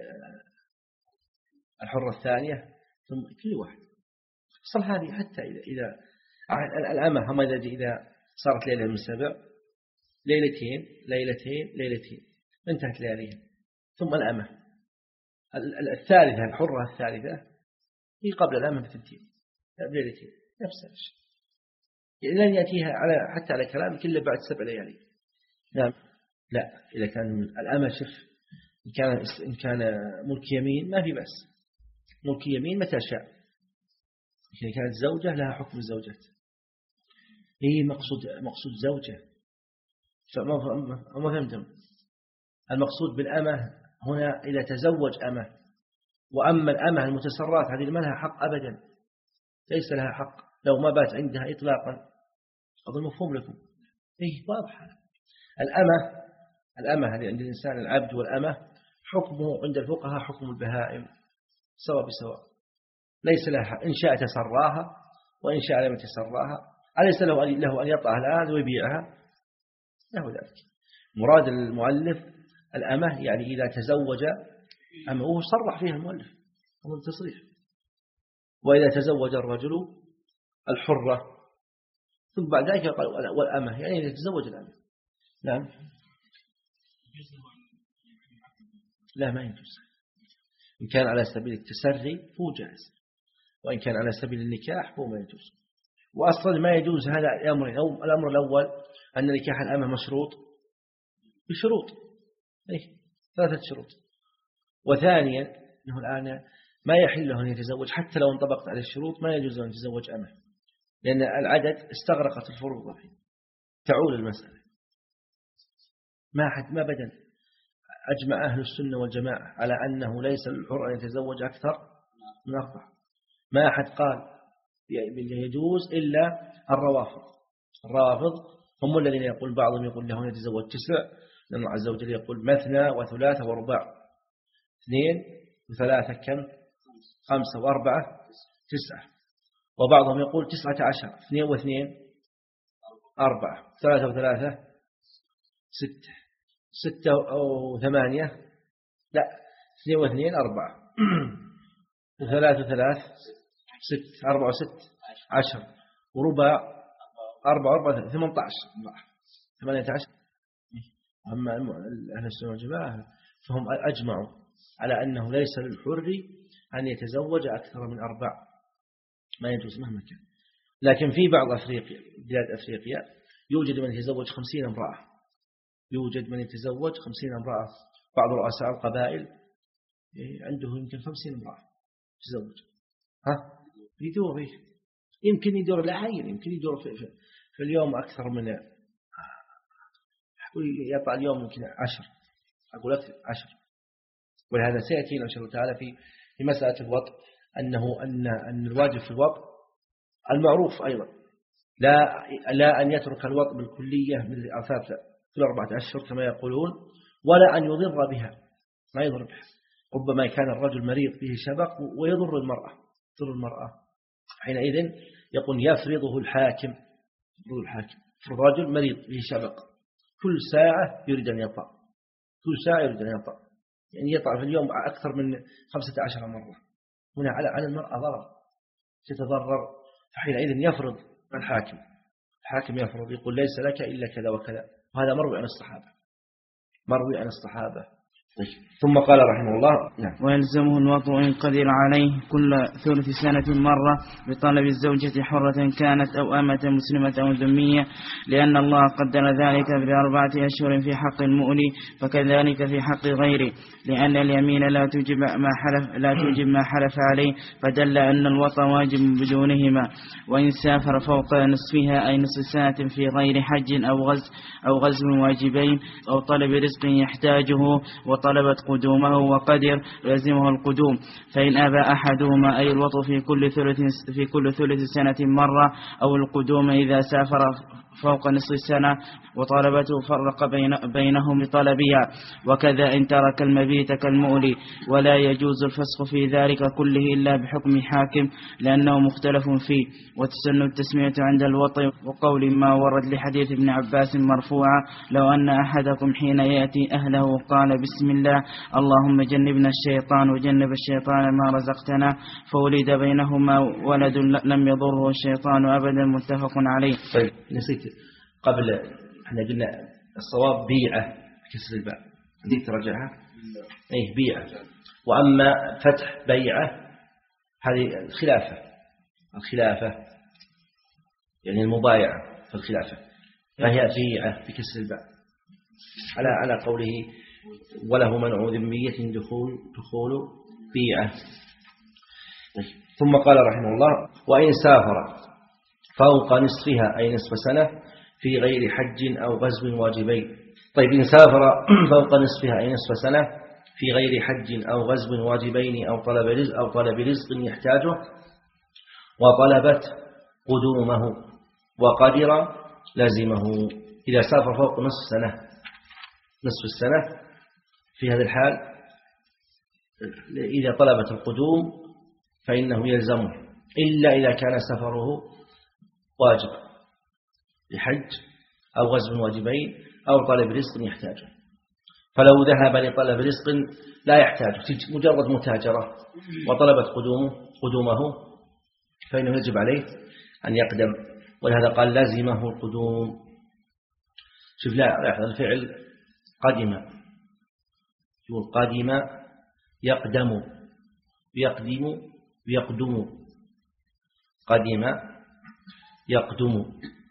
الحرة الثانية ثم كل واحد. صل هذه حتى إذا إذا الأمة هم إذا إذا صارت ليلة من سبع ليلتين ليلتين ليلتين انتهت لياليها، ثم الأمة الثالثة الحرة الثالثة هي قبل الأمة بثنتين ليلتين نفس الشيء، يعني لن يأتيها على حتى على كلام كله بعد سبع ليالي. نعم. لا، إذا كان الأمة شف إن كان إن كان ملك يمين ما في بس، ملك يمين متى شاء، إذا كانت زوجة لها حكم الزوجات. هي مقصود مقصود زوجة، فما فهمتم؟ المقصود بالأمة هنا إذا تزوج أمة، وأما الأمة المتسرات هذه ما لها حق أبدا، ليس لها حق لو ما بات عندها إطلاقا. أظن مفهوم لكم؟ إيه واضح. الأمة الأمة هذه عند الإنسان العبد والأمة حكمه عند الفقهاء حكم البهائم سواء بسواء، ليس لها إن شاء تسراها وإن شاء لم تسراها، أليس له له أن يطأها الآن ويبيعها؟ له ذلك. مراد المؤلف الأمة يعني إذا تزوج أما هو صرح فيها المؤلف هو التصريح. وإذا تزوج الرجل الحرة ثم بعد ذلك قال والأمة، يعني إذا تزوج الأمة. نعم. لا ما يجوز. إن كان على سبيل التسري فهو جائز، وإن كان على سبيل النكاح فهو ما يجوز. وأصلا ما يجوز هذا الأمر. الأمر الأول أن نكاح الأمة مشروط بشروط، إيه ثلاثة شروط. وثانيا أنه الآن ما يحل له أن يتزوج حتى لو انطبقت على الشروط، ما يجوز أن يتزوج أمه، لأن العدد استغرقت الفروض الحين تعول المسألة. ما حد ما بدل أجمع أهل السنة والجماعة على أنه ليس للحر أن يتزوج أكثر من أربعة. ما أحد قال يجوز إلا الروافض. الروافض هم الذين يقول بعضهم يقول له يتزوج تسع، لأن الله عز وجل يقول مثنى وثلاثة ورباع. اثنين وثلاثة كم؟ خمسة وأربعة تسعة. وبعضهم يقول تسعة عشر، اثنين واثنين أربعة، ثلاثة وثلاثة ستة، ستة أو ثمانية لا، اثنين واثنين أربعة، ثلاثة وثلاث ست، أربعة وست عشر، ورباع أربعة وأربعة ثمانية عشر، ثمانية عشر. أما أهل السنة والجماعة فهم أجمعوا على أنه ليس للحر أن يتزوج أكثر من أربع، ما يجوز مهما كان. لكن في بعض أفريقيا، بلاد أفريقيا، يوجد من يتزوج خمسين امرأة، يوجد من يتزوج خمسين امرأة. بعض رؤساء القبائل عنده يمكن خمسين امرأة يتزوج. ها يدور فيه، يمكن يدور العين، يمكن يدور في, في, في اليوم أكثر من يطلع اليوم يمكن عشر، أقول أكثر عشر. ولهذا سيأتينا إن شاء الله تعالى في في مسألة الوطء أنه أن أن الواجب في الوطء المعروف أيضا لا لا أن يترك الوطء بالكلية من الأثاث في الأربعة أشهر كما يقولون، ولا أن يضر بها، ما يضر بها. ربما كان الرجل مريض به شبق ويضر المرأة، يضر المرأة، حينئذ يقول يفرضه الحاكم، يفرض الحاكم. الرجل مريض به شبق كل ساعة يريد أن يطأ، كل ساعة يريد أن يطأ، يعني يطأ في اليوم أكثر من خمسة عشر مرة. هنا على على المرأة ضرر، تتضرر. فحينئذ يفرض الحاكم، الحاكم يفرض يقول ليس لك إلا كذا وكذا. وهذا مروي عن الصحابة، مروي عن الصحابة. ثم قال رحمه الله نعم. ويلزمه الوطء إن قدر عليه كل ثلث سنة مرة بطلب الزوجة حرة كانت أو أمة مسلمة أو ذمية، لأن الله قدر ذلك بأربعة أشهر في حق المؤلي، فكذلك في حق غيره، لأن اليمين لا توجب ما حلف لا توجب ما حلف عليه، فدل أن الوطء واجب بدونهما. وإن سافر فوق نصفها أي نصف سنة في غير حج أو غزو أو غزو واجبين أو طلب رزق يحتاجه وطلبت قدومه وقدر لازمه القدوم، فإن أبى أحدهما أي الوطء في كل ثلث في كل ثلث سنة مرة أو القدوم إذا سافر فوق نصف السنة وطلبته فرق بين بينهم لطلبها، وكذا إن ترك المبيت كالمؤلي. ولا يجوز الفسخ في ذلك كله إلا بحكم حاكم لأنه مختلف فيه. وتسن التسمية عند الوطء، وقول ما ورد لحديث ابن عباس مرفوعا لو أن أحدكم حين يأتي أهله قال بسم الله اللهم جنبنا الشيطان وجنب الشيطان ما رزقتنا، فولد بينهما ولد لم يضره الشيطان أبدا، متفق عليه. طيب نسيت قبل احنا قلنا الصواب بيعة بكسر الباء، دي ترجعها ايه بيعة. وأما فتح بيعة هذه الخلافة، الخلافة يعني المبايعة في الخلافة، فهي بيعة بكسر الباء على على قوله وله منع ذمية دخول دخول بيعة. ثم قال رحمه الله وإن سافر فوق نصفها أي نصف سنة في غير حج أو غزو واجبين. طيب إن سافر فوق نصفها أي نصف سنة في غير حج أو غزو واجبين أو طلب رزق أو طلب رزق يحتاجه وطلبت قدومه وقدر لازمه. إذا سافر فوق نصف سنة، نصف السنة في هذا الحال إذا طلبت القدوم فإنه يلزمه، إلا إذا كان سفره واجب لحج أو غزو واجبين أو طلب رزق يحتاجه. فلو ذهب لطلب رزق لا يحتاج مجرد متاجرة وطلبت قدومه قدومه فإنه يجب عليه أن يقدم، ولهذا قال لازمه القدوم. شوف لا يحضر الفعل قدم، يقول قدم يقدم يقدم يقدم، قدم يقدم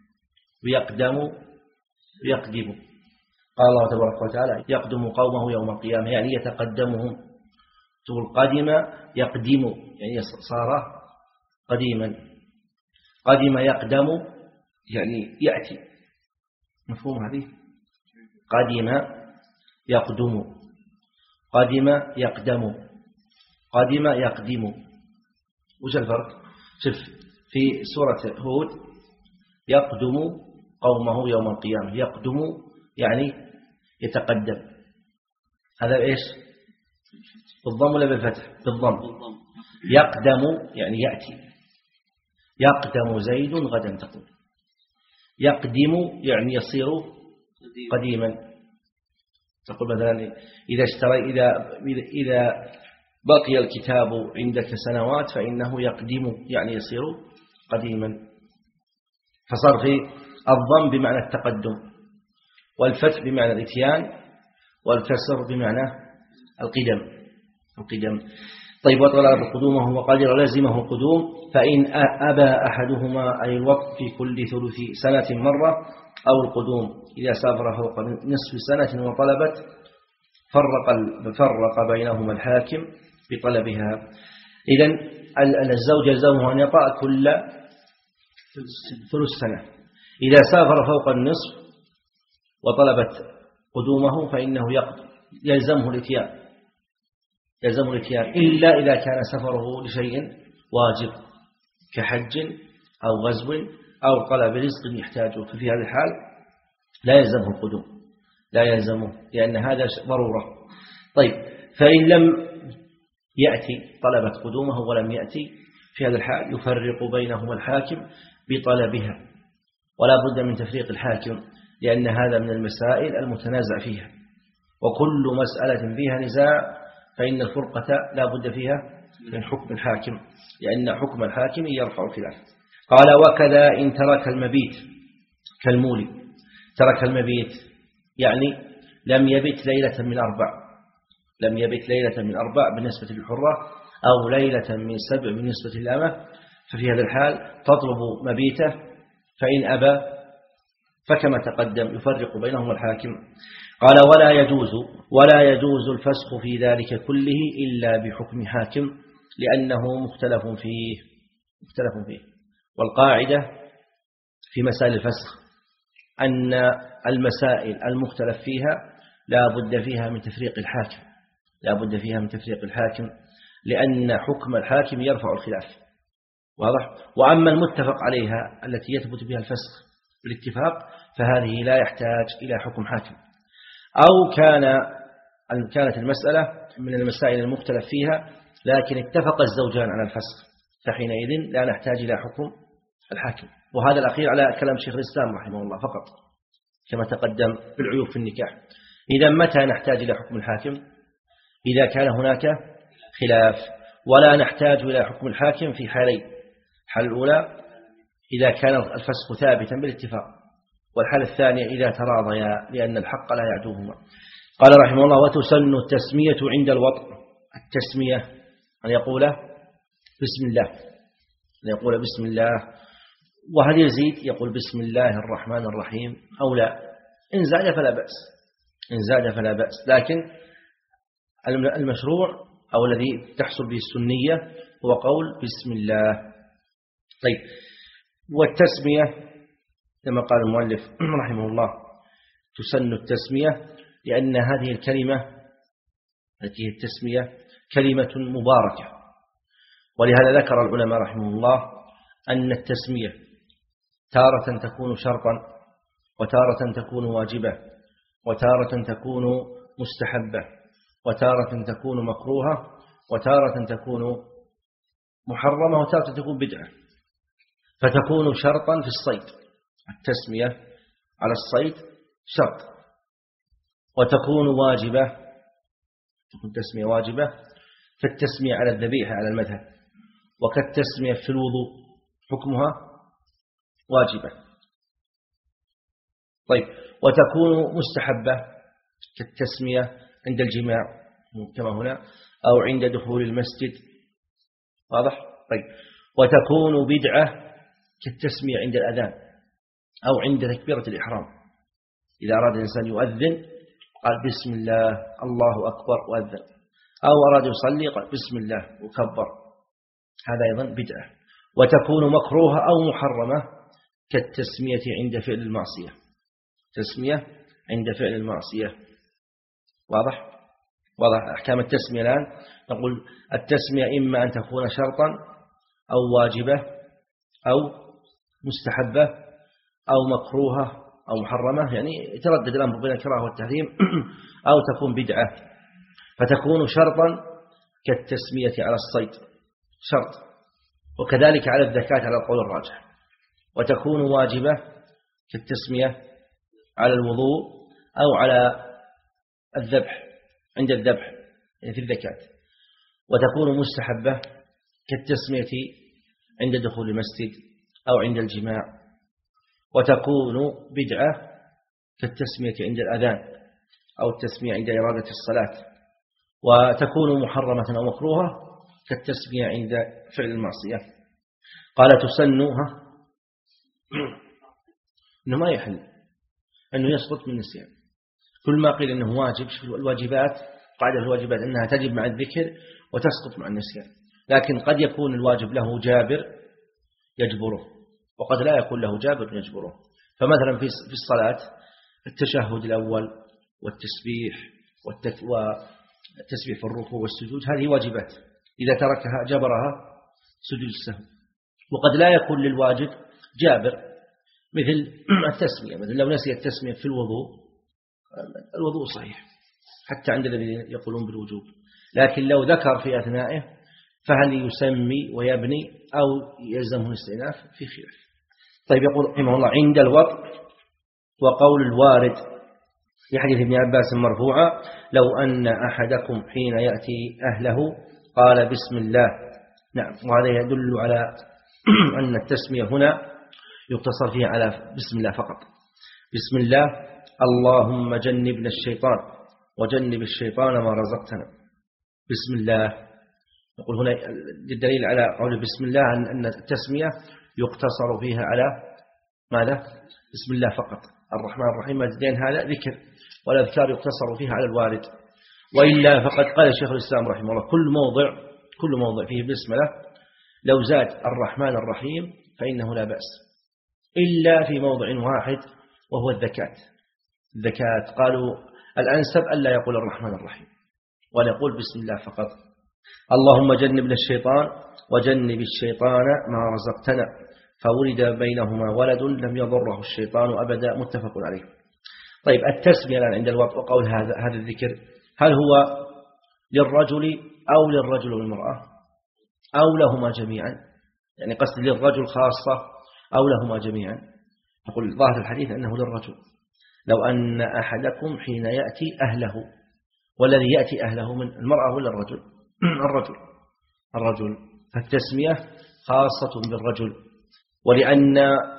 ويقدم ويقدم. قال الله تبارك وتعالى يقدم قومه يوم القيامة يعني يتقدمهم. تقول قدم يقدم يعني صار قديما، قدم يقدم يعني يأتي، مفهوم هذه؟ قدم يقدم، قدم يقدم، قدم يقدم. وش الفرق؟ شوف في سورة هود يقدم قومه يوم القيامة، يقدم يعني يتقدم، هذا إيش؟ بالضم ولا بالفتح؟ بالضم. يقدم يعني يأتي، يقدم زيد غدا تقول، يقدم يعني يصير قديما. تقول مثلا إذا اشتري إذا إذا بقي الكتاب عندك سنوات فإنه يقدم يعني يصير قديما. فصار في الضم بمعنى التقدم، والفتح بمعنى الاتيان، والكسر بمعنى القدم القدم. طيب وطلب قدومه وقدر لازمه القدوم، فإن أبى أحدهما أي الوقت في كل ثلث سنة مرة أو القدوم إذا سافر فوق نصف سنة وطلبت فرق فرق بينهما الحاكم بطلبها. إذن الزوج يلزمه أن يطأ كل ثلث سنة. إذا سافر فوق النصف وطلبت قدومه فإنه يقدم يلزمه الاتيان يلزمه الاتيان إلا إذا كان سفره لشيء واجب كحج أو غزو أو طلب رزق يحتاجه، ففي هذه الحال لا يلزمه القدوم، لا يلزمه لأن هذا ضرورة. طيب فإن لم يأتي طلبت قدومه ولم يأتي، في هذا الحال يفرق بينهما الحاكم بطلبها، ولا بد من تفريق الحاكم لأن هذا من المسائل المتنازع فيها، وكل مسألة فيها نزاع فإن الفرقة لا بد فيها من حكم الحاكم لأن حكم الحاكم يرفع الخلاف. قال وكذا إن ترك المبيت كالمولي، ترك المبيت يعني لم يبت ليلة من أربع، لم يبت ليلة من أربع بالنسبة للحرة أو ليلة من سبع بالنسبة للأمة، ففي هذا الحال تطلب مبيته، فإن أبى فكما تقدم يفرق بينهم الحاكم. قال ولا يجوز ولا يجوز الفسخ في ذلك كله إلا بحكم حاكم لأنه مختلف فيه مختلف فيه والقاعدة في مسائل الفسخ أن المسائل المختلف فيها لا بد فيها من تفريق الحاكم، لا بد فيها من تفريق الحاكم لأن حكم الحاكم يرفع الخلاف، واضح؟ وأما المتفق عليها التي يثبت بها الفسخ بالاتفاق فهذه لا يحتاج إلى حكم حاكم. أو كان كانت المسألة من المسائل المختلف فيها لكن اتفق الزوجان على الفسخ، فحينئذ لا نحتاج إلى حكم الحاكم. وهذا الأخير على كلام شيخ الإسلام رحمه الله فقط كما تقدم في العيوب في النكاح. إذا متى نحتاج إلى حكم الحاكم؟ إذا كان هناك خلاف، ولا نحتاج إلى حكم الحاكم في حالين: الحالة الأولى إذا كان الفسخ ثابتا بالاتفاق، والحالة الثانية إذا تراضيا لأن الحق لا يعدوهما. قال رحمه الله وتسن التسمية عند الوطء. التسمية أن يقول بسم الله، أن يقول بسم الله، وهل يزيد يقول بسم الله الرحمن الرحيم أو لا؟ إن زاد فلا بأس، إن زاد فلا بأس، لكن المشروع أو الذي تحصل به السنية هو قول بسم الله. طيب والتسمية كما قال المؤلف رحمه الله تسن التسمية لأن هذه الكلمة التي هي التسمية كلمة مباركة، ولهذا ذكر العلماء رحمه الله أن التسمية تارة تكون شرطا، وتارة تكون واجبة، وتارة تكون مستحبة، وتارة تكون مكروهة، وتارة تكون محرمة، وتارة تكون بدعة. فتكون شرطا في الصيد، التسمية على الصيد شرط، وتكون واجبة، تكون التسمية واجبة كالتسمية على الذبيحة على المذهب، وكالتسمية في الوضوء حكمها واجبة. طيب، وتكون مستحبة كالتسمية عند الجماع كما هنا، أو عند دخول المسجد. واضح؟ طيب، وتكون بدعة كالتسمية عند الأذان أو عند تكبيرة الإحرام. إذا أراد الإنسان يؤذن قال بسم الله الله أكبر وأذن، أو أراد يصلي قال بسم الله وكبر، هذا أيضا بدعة. وتكون مكروهة أو محرمة كالتسمية عند فعل المعصية، تسمية عند فعل المعصية. واضح؟ واضح أحكام التسمية الآن. نقول التسمية إما أن تكون شرطا أو واجبة أو مستحبة أو مكروهة أو محرمة، يعني يتردد الأمر بين الكراهة والتحريم، أو تكون بدعة. فتكون شرطا كالتسمية على الصيد شرط، وكذلك على الزكاة على القول الراجح. وتكون واجبة كالتسمية على الوضوء أو على الذبح عند الذبح يعني في الزكاة. وتكون مستحبة كالتسمية عند دخول المسجد أو عند الجماع. وتكون بدعة كالتسمية عند الأذان أو التسمية عند إرادة الصلاة. وتكون محرمة أو مكروهة كالتسمية عند فعل المعصية. قال تسنها إنه ما يحل، أنه يسقط من النسيان. كل ما قيل أنه واجب، الواجبات قاعدة الواجبات أنها تجب مع الذكر وتسقط مع النسيان، لكن قد يكون الواجب له جابر يجبره، وقد لا يكون له جابر يجبره. فمثلا في الصلاة التشهد الأول والتسبيح والتسبيح في الركوع والسجود هذه واجبات، إذا تركها جبرها سجود السهو. وقد لا يكون للواجب جابر، مثل التسمية، مثل لو نسي التسمية في الوضوء، الوضوء صحيح حتى عند الذين يقولون بالوجوب، لكن لو ذكر في أثنائه فهل يسمي ويبني أو يلزمه الاستئناف؟ في خلاف. طيب، يقول رحمه الله عند الوضع. وقول الوارد في حديث ابن عباس مرفوعا لو أن أحدكم حين يأتي أهله قال بسم الله. نعم، وهذا يدل على أن التسمية هنا يقتصر فيها على بسم الله فقط. بسم الله اللهم جنبنا الشيطان وجنب الشيطان ما رزقتنا. بسم الله. نقول هنا الدليل على قول بسم الله أن التسمية يقتصر فيها على ماذا؟ بسم الله فقط. الرحمن الرحيم لأن هذا ذكر، والأذكار يقتصر فيها على الوارد. وإلا فقد قال شيخ الإسلام رحمه الله كل موضع كل موضع فيه بسملة لو زاد الرحمن الرحيم فإنه لا بأس، إلا في موضع واحد وهو الذكاة. الذكاة قالوا الأنسب ألا يقول الرحمن الرحيم ولا يقول بسم الله فقط. اللهم جنبنا الشيطان وجنب الشيطان ما رزقتنا، فولد بينهما ولد لم يضره الشيطان أبدا، متفق عليه. طيب، التسمية الآن عند الوضع وقول هذا هذا الذكر هل هو للرجل أو للرجل والمرأة أو لهما جميعا؟ يعني قصد للرجل خاصة أو لهما جميعا؟ نقول ظاهر الحديث أنه للرجل. لو أن أحدكم حين يأتي أهله، والذي يأتي أهله من المرأة ولا الرجل؟ الرجل الرجل فالتسمية خاصة بالرجل، ولأن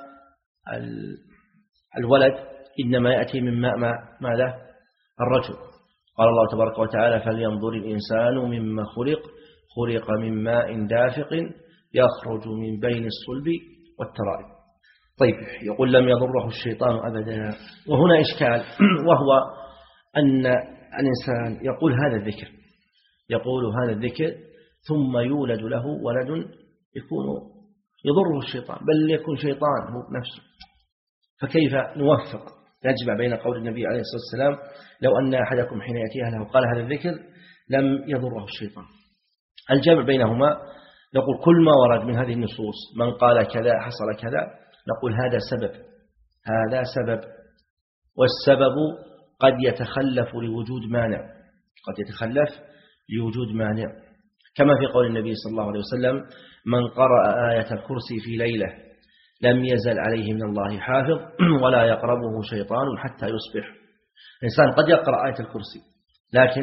الولد إنما يأتي من ماء ماذا؟ الرجل. قال الله تبارك وتعالى فلينظر الإنسان مما خلق خلق من ماء دافق يخرج من بين الصلب والترائب. طيب، يقول لم يضره الشيطان أبدا. وهنا إشكال، وهو أن الإنسان يقول هذا الذكر يقول هذا الذكر ثم يولد له ولد يكون يضره الشيطان، بل يكون شيطان هو نفسه. فكيف نوفق نجمع بين قول النبي عليه الصلاة والسلام لو أن أحدكم حين يأتي أهله قال هذا الذكر لم يضره الشيطان؟ الجمع بينهما نقول كل ما ورد من هذه النصوص من قال كذا حصل كذا، نقول هذا سبب هذا سبب والسبب قد يتخلف لوجود مانع قد يتخلف لوجود مانع كما في قول النبي صلى الله عليه وسلم من قرأ آية الكرسي في ليلة لم يزل عليه من الله حافظ ولا يقربه شيطان حتى يصبح. الإنسان قد يقرأ آية الكرسي لكن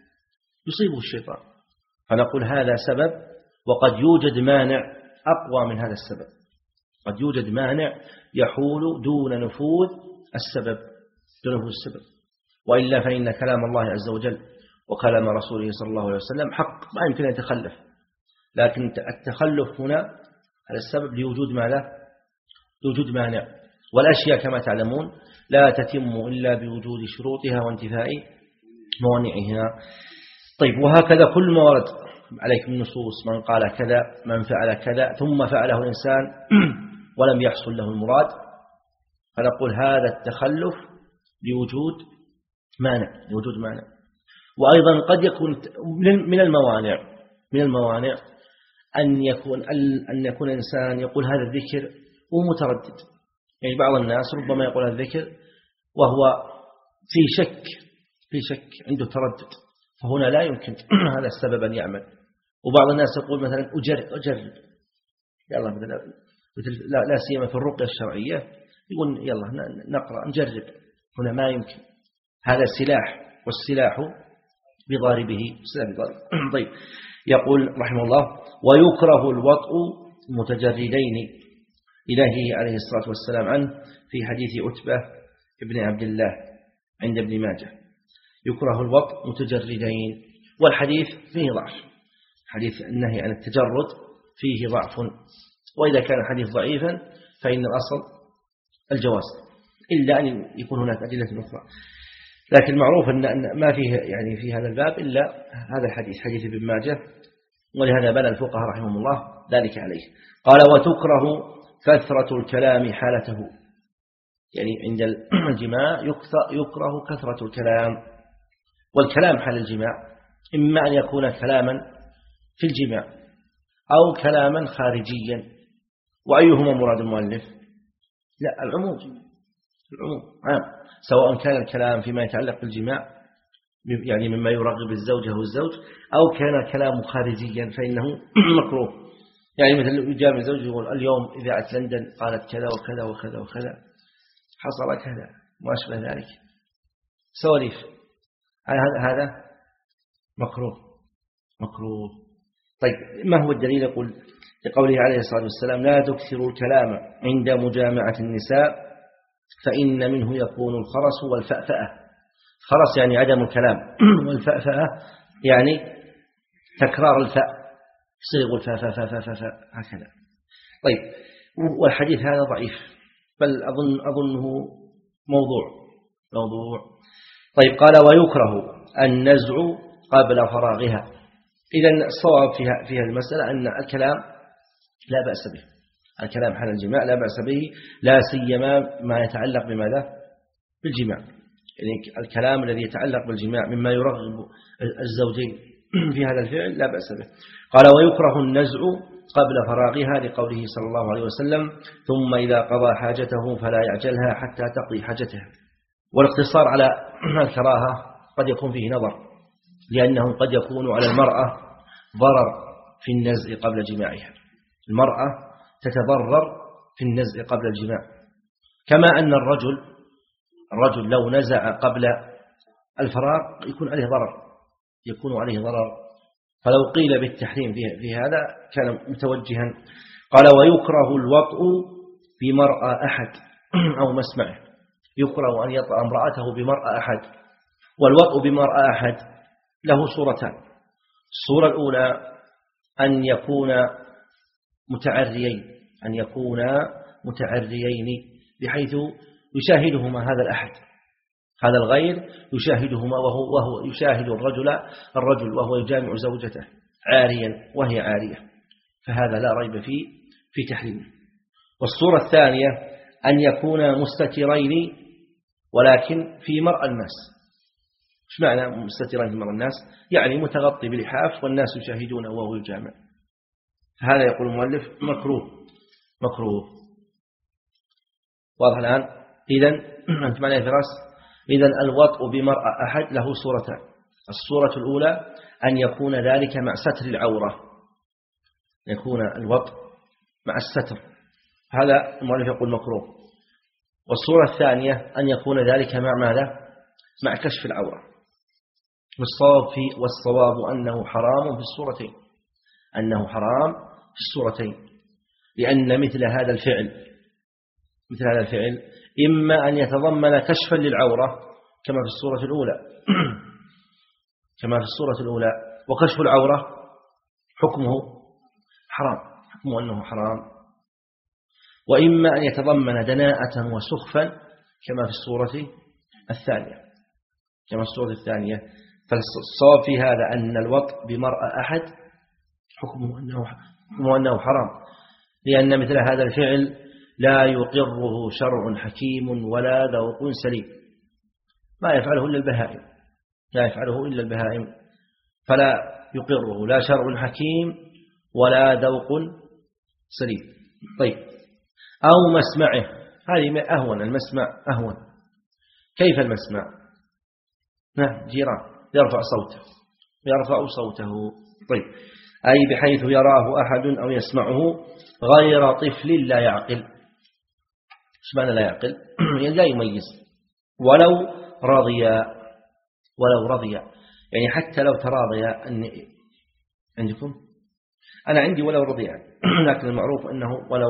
يصيبه الشيطان، فنقول هذا سبب، وقد يوجد مانع أقوى من هذا السبب، قد يوجد مانع يحول دون نفوذ السبب دون نفوذ السبب. وإلا فإن كلام الله عز وجل وكلام رسوله صلى الله عليه وسلم حق، ما يمكن أن يتخلف، لكن التخلف هنا على السبب لوجود ماذا؟ لوجود مانع، والأشياء كما تعلمون لا تتم إلا بوجود شروطها وانتفاء موانعها. طيب، وهكذا كل ما ورد عليك من نصوص، من قال كذا، من فعل كذا ثم فعله الإنسان ولم يحصل له المراد، فنقول هذا التخلف لوجود مانع لوجود مانع. وأيضا قد يكون من الموانع من الموانع أن يكون أن يكون الإنسان يقول هذا الذكر ومتردد، يعني بعض الناس ربما يقول هذا الذكر وهو في شك في شك عنده تردد، فهنا لا يمكن هذا السبب أن يعمل. وبعض الناس يقول مثلا أجرب أجرب يلا مثلا لا, لا سيما في الرقية الشرعية يقول يلا نقرأ نجرب، هنا ما يمكن، هذا سلاح والسلاح بضاربه سلاح بضاربه. طيب، يقول رحمه الله: ويكره الوطء متجردين إلهه عليه الصلاة والسلام عنه في حديث عتبة ابن عبد الله عند ابن ماجه، يكره الوطء متجردين، والحديث فيه ضعف، حديث النهي عن التجرد فيه ضعف، وإذا كان الحديث ضعيفا فإن الأصل الجواز، إلا أن يكون هناك أدلة أخرى، لكن معروف أن ما فيه يعني في هذا الباب إلا هذا الحديث، حديث ابن ماجه، ولهذا بنى الفقهاء رحمهم الله ذلك عليه. قال: وتكره كثرة الكلام حالته، يعني عند الجماع يكره كثرة الكلام، والكلام حال الجماع إما أن يكون كلاما في الجماع أو كلاما خارجيا. وأيهما مراد المؤلف؟ لا، العموم العموم عام، سواء كان الكلام فيما يتعلق بالجماع يعني مما يرغب الزوجة والزوج، أو كان كلام خارجيا فإنه مكروه، يعني مثل يجامع الزوج يقول اليوم إذاعة لندن قالت كذا وكذا وكذا وكذا، حصل كذا ما أشبه ذلك، سواليف، هذا مكروه مكروه. طيب، ما هو الدليل؟ يقول لقوله عليه الصلاة والسلام: لا تكثروا الكلام عند مجامعة النساء فإن منه يكون الخرس والفأفأة. خرس يعني عدم الكلام، والفأفأة يعني تكرار الفاء، صيغ الفاء فاء فاء فاء فاء هكذا. طيب، والحديث هذا ضعيف، بل أظن أظنه موضوع موضوع. طيب، قال: ويكره النزع قبل فراغها. إذن الصواب فيها فيها المسألة أن الكلام لا بأس به، الكلام حال الجماع لا بأس به، لا سيما ما يتعلق بماذا؟ بالجماع، يعني الكلام الذي يتعلق بالجماع مما يرغب الزوجين في هذا الفعل لا بأس به. قال: ويكره النزع قبل فراغها لقوله صلى الله عليه وسلم: ثم إذا قضى حاجته فلا يعجلها حتى تقضي حاجتها. والاقتصار على الكراهة قد يكون فيه نظر، لأنه قد يكون على المرأة ضرر في النزع قبل جماعها، المرأة تتضرر في النزع قبل الجماع، كما أن الرجل الرجل لو نزع قبل الفراغ يكون عليه ضرر يكون عليه ضرر فلو قيل بالتحريم في هذا كان متوجها. قال: ويكره الوطء بمرأى أحد أو مسمعه، يكره أن يطأ امرأته بمرأى أحد. والوطء بمرأى أحد له صورتان: الصورة الأولى أن يكون متعريين أن يكون متعريين بحيث يشاهدهما هذا الأحد، هذا الغير يشاهدهما وهو, وهو يشاهد الرجل الرجل وهو يجامع زوجته عاريا وهي عارية، فهذا لا ريب فيه في تحريمه. والصورة الثانية أن يكون مستترين ولكن في مرأى الناس. ايش معنى مستترين في مرأى الناس؟ يعني متغطي بلحاف والناس يشاهدونه وهو يجامع، فهذا يقول المؤلف مكروه مكروه. واضح الآن؟ إذن أنت معنا يا فراس؟ إذن الوطء بمرأة أحد له صورتان: الصورة الأولى أن يكون ذلك مع ستر العورة، يكون الوطء مع الستر، هذا المؤلف يقول مكروه. والصورة الثانية أن يكون ذلك مع ماذا؟ مع كشف العورة. والصواب, في والصواب أنه حرام في الصورتين، أنه حرام في الصورتين، لأن مثل هذا الفعل مثل هذا الفعل إما أن يتضمن كشفا للعورة كما في الصورة الأولى كما في الصورة الأولى وكشف العورة حكمه حرام، حكمه أنه حرام، وإما أن يتضمن دناءة وسخفا كما في الصورة الثانية كما في الصورة الثانية فالصواب في هذا أن الوطء بمرأة أحد حكمه أنه, حكمه أنه حرام، لأن مثل هذا الفعل لا يقره شرع حكيم ولا ذوق سليم، ما يفعله إلا البهائم لا يفعله إلا البهائم فلا يقره لا شرع حكيم ولا ذوق سليم. طيب، أو مسمعه، هذه أهون، المسمع أهون. كيف المسمع؟ نعم، جيران يرفع صوته يرفع صوته طيب، أي بحيث يراه أحد أو يسمعه غير طفل لا يعقل. ايش معنى لا يعقل؟ يعني لا يميز، ولو رضي ولو رضي يعني حتى لو تراضي. أن عندكم أنا عندي ولو رضي لكن المعروف أنه ولو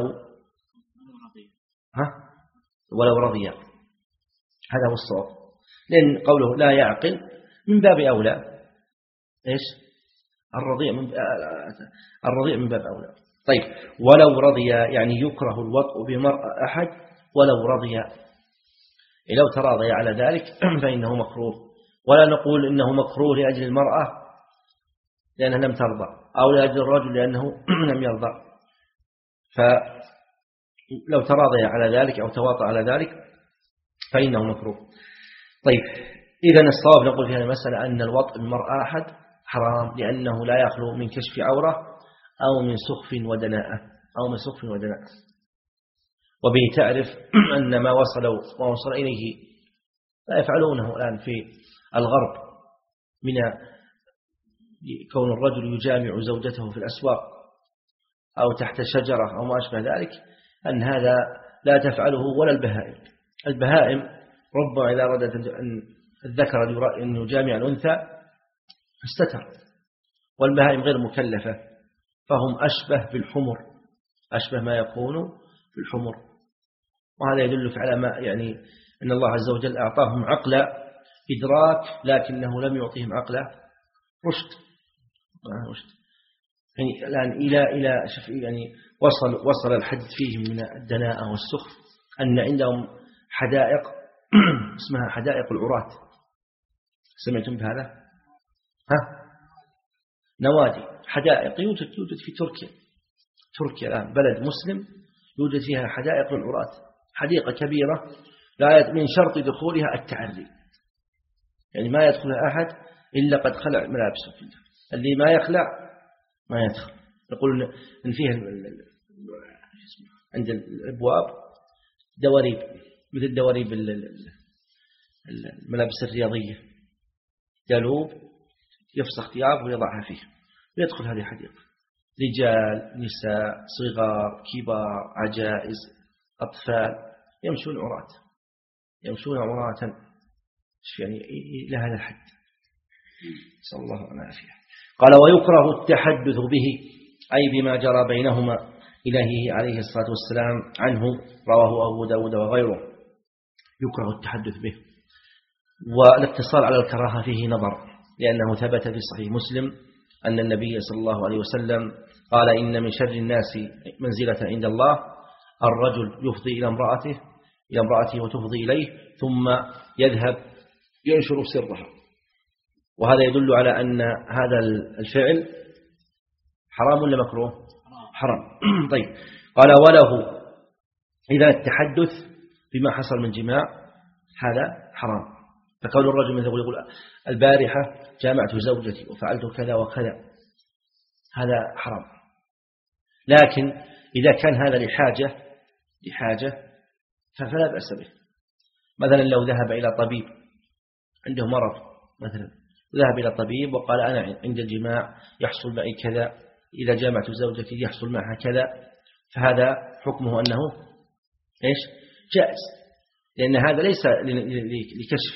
ها ولو رضي، هذا هو الصواب، لأن قوله لا يعقل من باب أولى إيش الرضيع من الرضيع من باب أولى. طيب، ولو رضي يعني يكره الوطء بمرأة أحد ولو رضي، لو تراضي على ذلك فإنه مكروه، ولا نقول إنه مكروه لأجل المرأة لأنها لم ترضى أو لأجل الرجل لأنه لم يرضى، فلو تراضي على ذلك أو تواطأ على ذلك فإنه مكروه. طيب، إذن الصواب نقول في هذه المسألة أن الوطء بمرأة أحد حرام، لأنه لا يخلو من كشف عورة أو من سخف ودناءة أو من سخف ودناءة. وبه تعرف أن ما وصلوا ما وصل إليه لا يفعلونه الآن في الغرب من كون الرجل يجامع زوجته في الأسواق أو تحت شجرة أو ما أشبه ذلك، أن هذا لا تفعله ولا البهائم. البهائم ربما إذا أرادت أن الذكر أن يجامع الأنثى استتر، والبهائم غير مكلفة فهم أشبه بالحمر، أشبه ما يكون بالحمر. وهذا يدلك على ما يعني أن الله عز وجل أعطاهم عقل إدراك لكنه لم يعطيهم عقل رشد. رشد يعني الآن إلى إلى يعني وصل وصل الحد فيهم من الدناءة والسخف أن عندهم حدائق اسمها حدائق العراة. سمعتم بهذا؟ ها؟ نوادي حدائق يوجد يوجد في تركيا. تركيا الآن بلد مسلم يوجد فيها حدائق العراة، حديقة كبيرة لا من شرط دخولها التعري، يعني ما يدخلها أحد إلا قد خلع ملابسه كلها، اللي ما يخلع ما يدخل. يقول إن فيها عند الأبواب دواريب مثل دواريب الملابس الرياضية، دلوب يفسخ ثيابه ويضعها فيه ويدخل هذه الحديقة، رجال نساء صغار كبار عجائز أطفال يمشون عراة يمشون عراة يعني إلى هذا الحد، صلى الله عليه وسلم. قال ويكره التحدث به أي بما جرى بينهما إلهه عليه الصلاة والسلام عنه، رواه أبو داود وغيره. يكره التحدث به، والاقتصار على الكراهة فيه نظر، لأنه ثبت في صحيح مسلم أن النبي صلى الله عليه وسلم قال إن من شر الناس منزلة عند الله الرجل يفضي إلى امرأته إلى امرأته وتفضي إليه ثم يذهب ينشر سرها. وهذا يدل على أن هذا الفعل حرام ولا مكروه؟ حرام. طيب، قال وله إذا التحدث بما حصل من جماع هذا حرام، فكون الرجل مثل يقول البارحة جامعت زوجتي وفعلت كذا وكذا هذا حرام. لكن إذا كان هذا لحاجة لحاجة فلا بأس به. مثلا لو ذهب إلى طبيب عنده مرض مثلا، ذهب إلى طبيب وقال أنا عند الجماع يحصل معي كذا، إذا جامعت زوجتي يحصل معها كذا، فهذا حكمه أنه إيش؟ جائز، لأن هذا ليس لكشف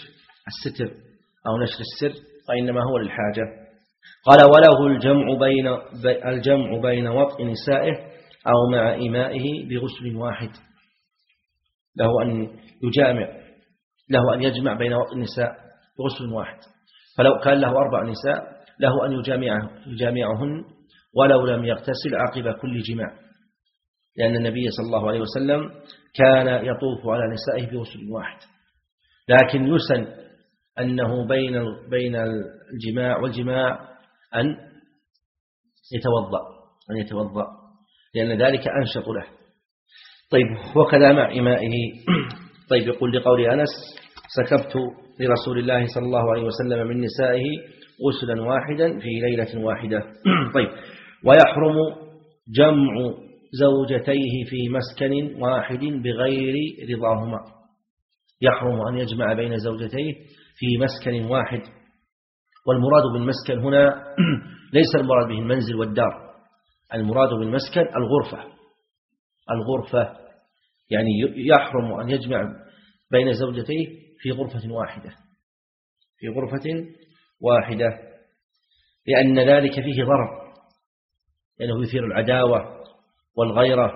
الستر أو نشر السر، وإنما هو للحاجة. قال وله الجمع بين الجمع بين وطء نسائه أو مع إمائه بغسل واحد، له أن يجامع، له أن يجمع بين وطء النساء بغسل واحد. فلو كان له أربع نساء له أن يجامعه يجامعهن ولو لم يغتسل عقب كل جماع، لأن النبي صلى الله عليه وسلم كان يطوف على نسائه بغسل واحد. لكن يسن أنه بين بين الجماع والجماع أن يتوضأ أن يتوضأ لأن ذلك أنشط له. طيب وكذا مع إمائه. طيب يقول لقول أنس سكبت لرسول الله صلى الله عليه وسلم من نسائه غسلا واحدا في ليلة واحدة. طيب ويحرم جمع زوجتيه في مسكن واحد بغير رضاهما، يحرم أن يجمع بين زوجتيه في مسكن واحد. والمراد بالمسكن هنا ليس المراد به المنزل والدار، المراد بالمسكن الغرفة الغرفة يعني يحرم أن يجمع بين زوجتيه في غرفة واحدة في غرفة واحدة لأن ذلك فيه ضرر، لأنه يثير العداوة والغيرة،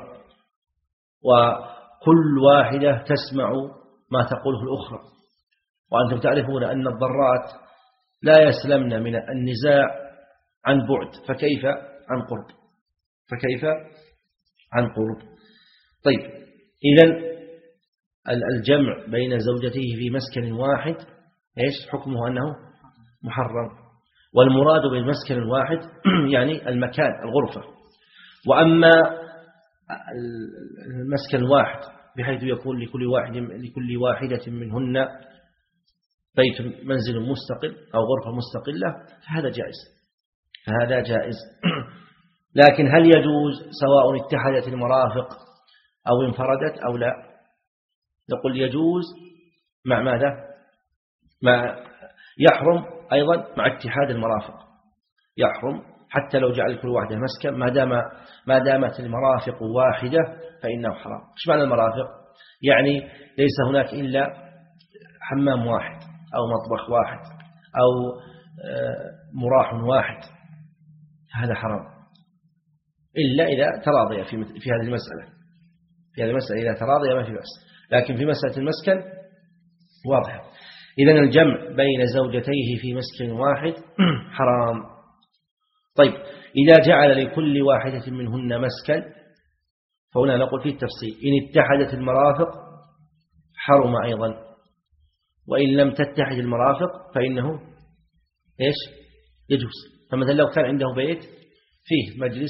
وكل واحدة تسمع ما تقوله الأخرى، وأنتم تعرفون أن الضرات لا يسلمن من النزاع عن بعد، فكيف عن قرب فكيف عن قرب طيب إذن الجمع بين زوجته في مسكن واحد إيش حكمه؟ أنه محرم. والمراد بالمسكن الواحد يعني المكان الغرفة. وأما المسكن الواحد بحيث يكون لكل واحد لكل واحدة منهن بيت منزل مستقل أو غرفة مستقلة فهذا جائز فهذا جائز لكن هل يجوز سواء اتحدت المرافق أو انفردت أو لا؟ نقول يجوز مع ماذا؟ مع يحرم أيضا مع اتحاد المرافق، يحرم حتى لو جعل كل واحدة مسكن ما دام ما دامت المرافق واحدة فإنه حرام. إيش معنى المرافق؟ يعني ليس هناك إلا حمام واحد أو مطبخ واحد أو مراح واحد، هذا حرام إلا إذا تراضي في في هذه المسألة في هذه المسألة إذا تراضي ما في بأس، لكن في مسألة المسكن واضحة. إذن الجمع بين زوجتيه في مسكن واحد حرام. طيب إذا جعل لكل واحدة منهن مسكن فهنا نقول فيه التفصيل، إن اتحدت المرافق حرم أيضا، وإن لم تتحد المرافق فإنه إيش يجوز. فمثلا لو كان عنده بيت فيه مجلس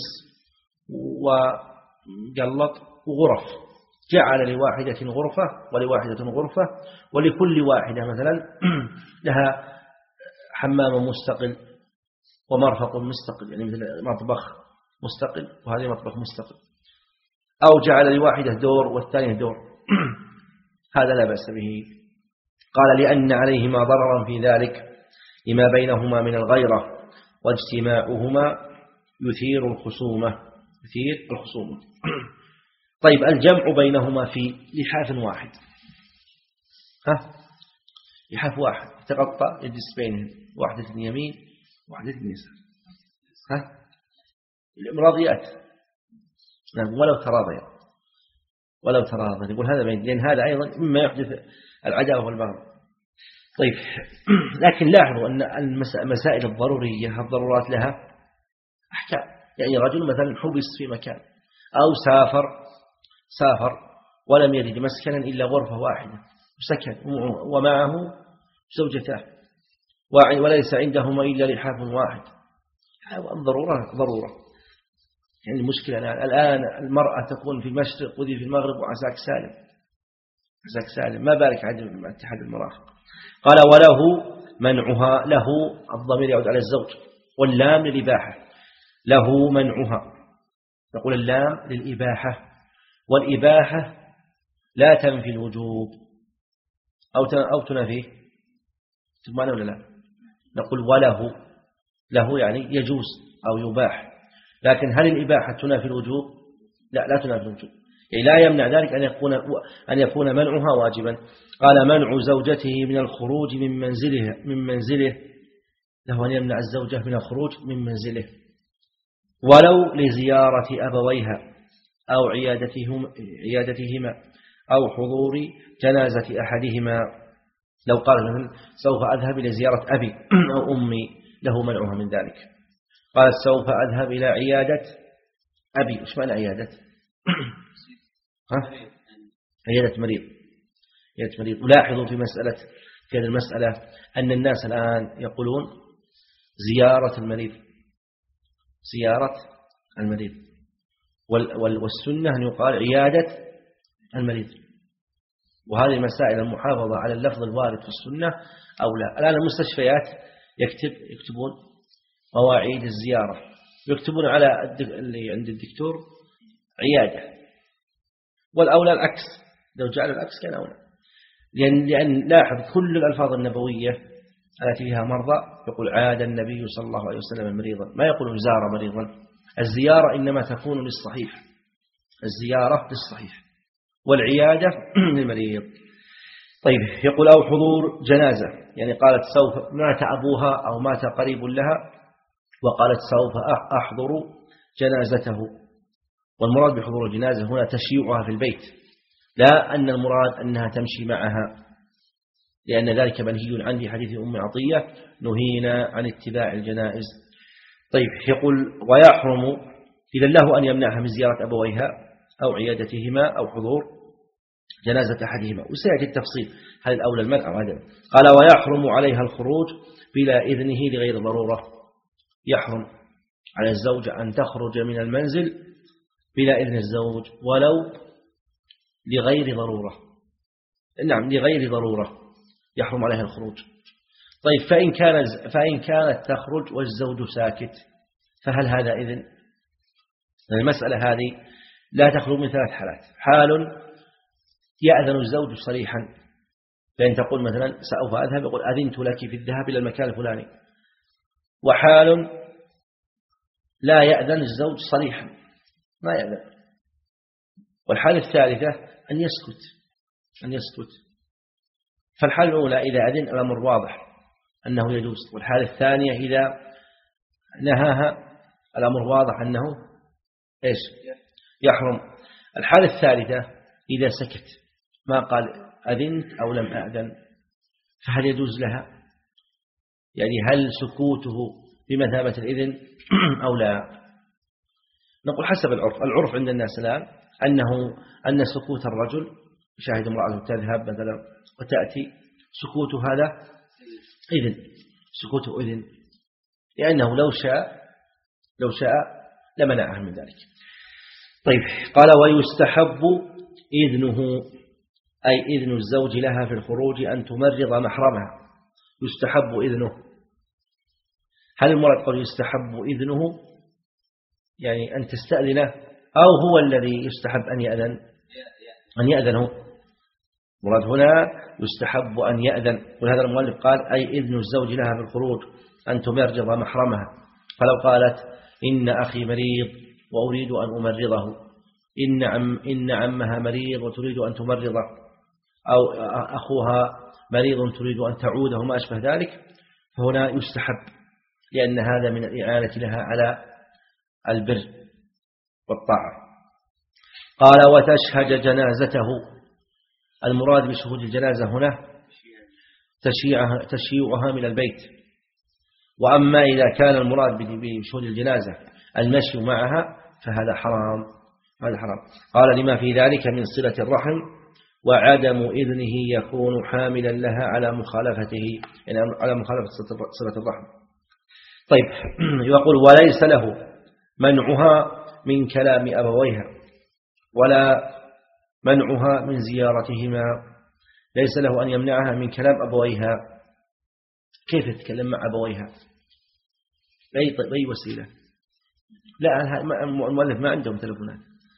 وجلط وغرف، جعل لواحدة غرفة ولواحدة غرفة ولكل واحدة مثلا لها حمام مستقل ومرفق مستقل، يعني مثل مطبخ مستقل وهذه مطبخ مستقل، أو جعل لواحدة دور والثانية دور هذا لا بأس به. قال لأن عليهما ضررا في ذلك لما بينهما من الغيرة واجتماعهما يثير الخصومة يثير الخصومة طيب الجمع بينهما في لحاف واحد، ها لحاف واحد تغطى يجلس بينهم واحدة اليمين واحدة اليسار، ها الإمراضيات نعم ولو تراضيا ولو تراضيا يقول هذا بين، لأن هذا أيضا مما يحدث العداوة والبغض. طيب لكن لاحظوا أن المسائل الضرورية الضرورات لها أحكام، يعني رجل مثلا حبس في مكان أو سافر سافر ولم يجد مسكنا إلا غرفة واحدة وسكن ومعه زوجته وليس عندهما إلا لحاف واحد، الضرورة ضرورة. يعني المشكلة الآن المرأة تكون في المشرق وذي في المغرب وعساك سالم عساك سالم ما بالك عدم اتحاد المرافق. قال وله منعها، له الضمير يعود على الزوج واللام للإباحة، له منعها نقول اللام للإباحة، والإباحة لا تنفي الوجوب أو أو تنفيه تبمعنى ولا لا؟ نقول وله له يعني يجوز أو يباح، لكن هل الإباحة تنافي الوجوب؟ لا لا تنافي الوجوب، يعني لا يمنع ذلك أن يكون أن يكون منعها واجبا. قال منع زوجته من الخروج من منزله من منزله له أن يمنع الزوجة من الخروج من منزله ولو لزيارة أبويها أو عيادتهم عيادتهما أو حضور جنازة أحدهما. لو قال مثلا سوف أذهب إلى زيارة أبي أو أمي له منعها من ذلك. قال سوف أذهب إلى عيادة أبي. إيش معنى عيادة؟ ها؟ عيادة مريض. عيادة مريض. ولاحظوا في مسألة في هذه المسألة أن الناس الآن يقولون زيارة المريض زيارة المريض والسنة أن يقال عيادة المريض. وهذه المسائل المحافظة على اللفظ الوارد في السنة أو لا. الآن المستشفيات يكتب يكتبون مواعيد الزيارة يكتبون على اللي عند الدكتور عيادة، والأولى العكس. لو جعل العكس كان أولى، لأن لأن لاحظ كل الألفاظ النبوية التي فيها مرضى يقول عاد النبي صلى الله عليه وسلم مريضا، ما يقول زار مريضا. الزيارة إنما تكون للصحيح، الزيارة للصحيح والعيادة للمريض. طيب يقول أو حضور جنازة، يعني قالت سوف مات أبوها أو مات قريب لها وقالت سوف أحضر جنازته. والمراد بحضور الجنازة هنا تشييعها في البيت، لا أن المراد أنها تمشي معها، لأن ذلك منهي عنه في حديث أم عطية نهينا عن اتباع الجنائز. طيب يقول ويحرم إذا له أن يمنعها من زيارة أبويها أو عيادتهما أو حضور جنازة أحدهما، وسيأتي التفصيل هل الأولى المنع أو عدم. قال ويحرم عليها الخروج بلا إذنه لغير ضرورة. يحرم على الزوجة أن تخرج من المنزل بلا إذن الزوج ولو لغير ضرورة. نعم لغير ضرورة يحرم عليها الخروج. طيب فإن كان فإن كانت تخرج والزوج ساكت فهل هذا إذن؟ المسألة هذه لا تخرج من ثلاث حالات. حال يأذن الزوج صريحا، فإن تقول مثلا سوف أذهب يقول أذنت لك في الذهاب إلى المكان الفلاني. وحال لا يأذن الزوج صريحا، ما يأذن. والحالة الثالثة أن يسكت أن يسكت فالحالة الأولى إذا أذن الأمر واضح أنه يجوز، والحالة الثانية إذا نهاها الأمر واضح أنه إيش يحرم. الحالة الثالثة إذا سكت ما قال أذنت أو لم أأذن فهل يجوز لها؟ يعني هل سكوته بمثابة الإذن أو لا؟ نقول حسب العرف. العرف عند الناس الآن أنه أن سكوت الرجل شاهد امرأته تذهب مثلا وتأتي سكوت هذا إذن، سكوته إذن، لأنه لو شاء لو شاء لمنعها من ذلك. طيب قال ويستحب إذنه أي إذن الزوج لها في الخروج أن تمرض محرمها. يستحب إذنه. هل المراد قال يستحب إذنه يعني أن تستأذنه أو هو الذي يستحب أن يأذن أن يأذنه؟ مراد هنا يستحب أن يأذن. ولهذا المؤلف قال أي إذن الزوج لها في الخروج أن تمرض محرمها. فلو قالت إن أخي مريض وأريد أن أمرضه، إن عم إن عمها مريض وتريد أن تمرضه، أو أخوها مريض تريد أن تعوده وما أشبه ذلك، فهنا يستحب، لأن هذا من الإعانة لها على البر والطاعة. قال وتشهد جنازته. المراد بشهود الجنازة هنا تشييعها, تشييعها من البيت. وأما إذا كان المراد بشهود الجنازة المشي معها فهذا حرام. هذا حرام. قال لما في ذلك من صلة الرحم وعدم إذنه يكون حاملا لها على مخالفته، يعني على مخالفة صلة الرحم. طيب يقول وليس له منعها من كلام أبويها ولا منعها من زيارتهما. ليس له أن يمنعها من كلام أبويها. كيف تتكلم مع أبويها؟ بأي, بأي وسيلة؟ لا المؤلف ما عندهم تلفونات.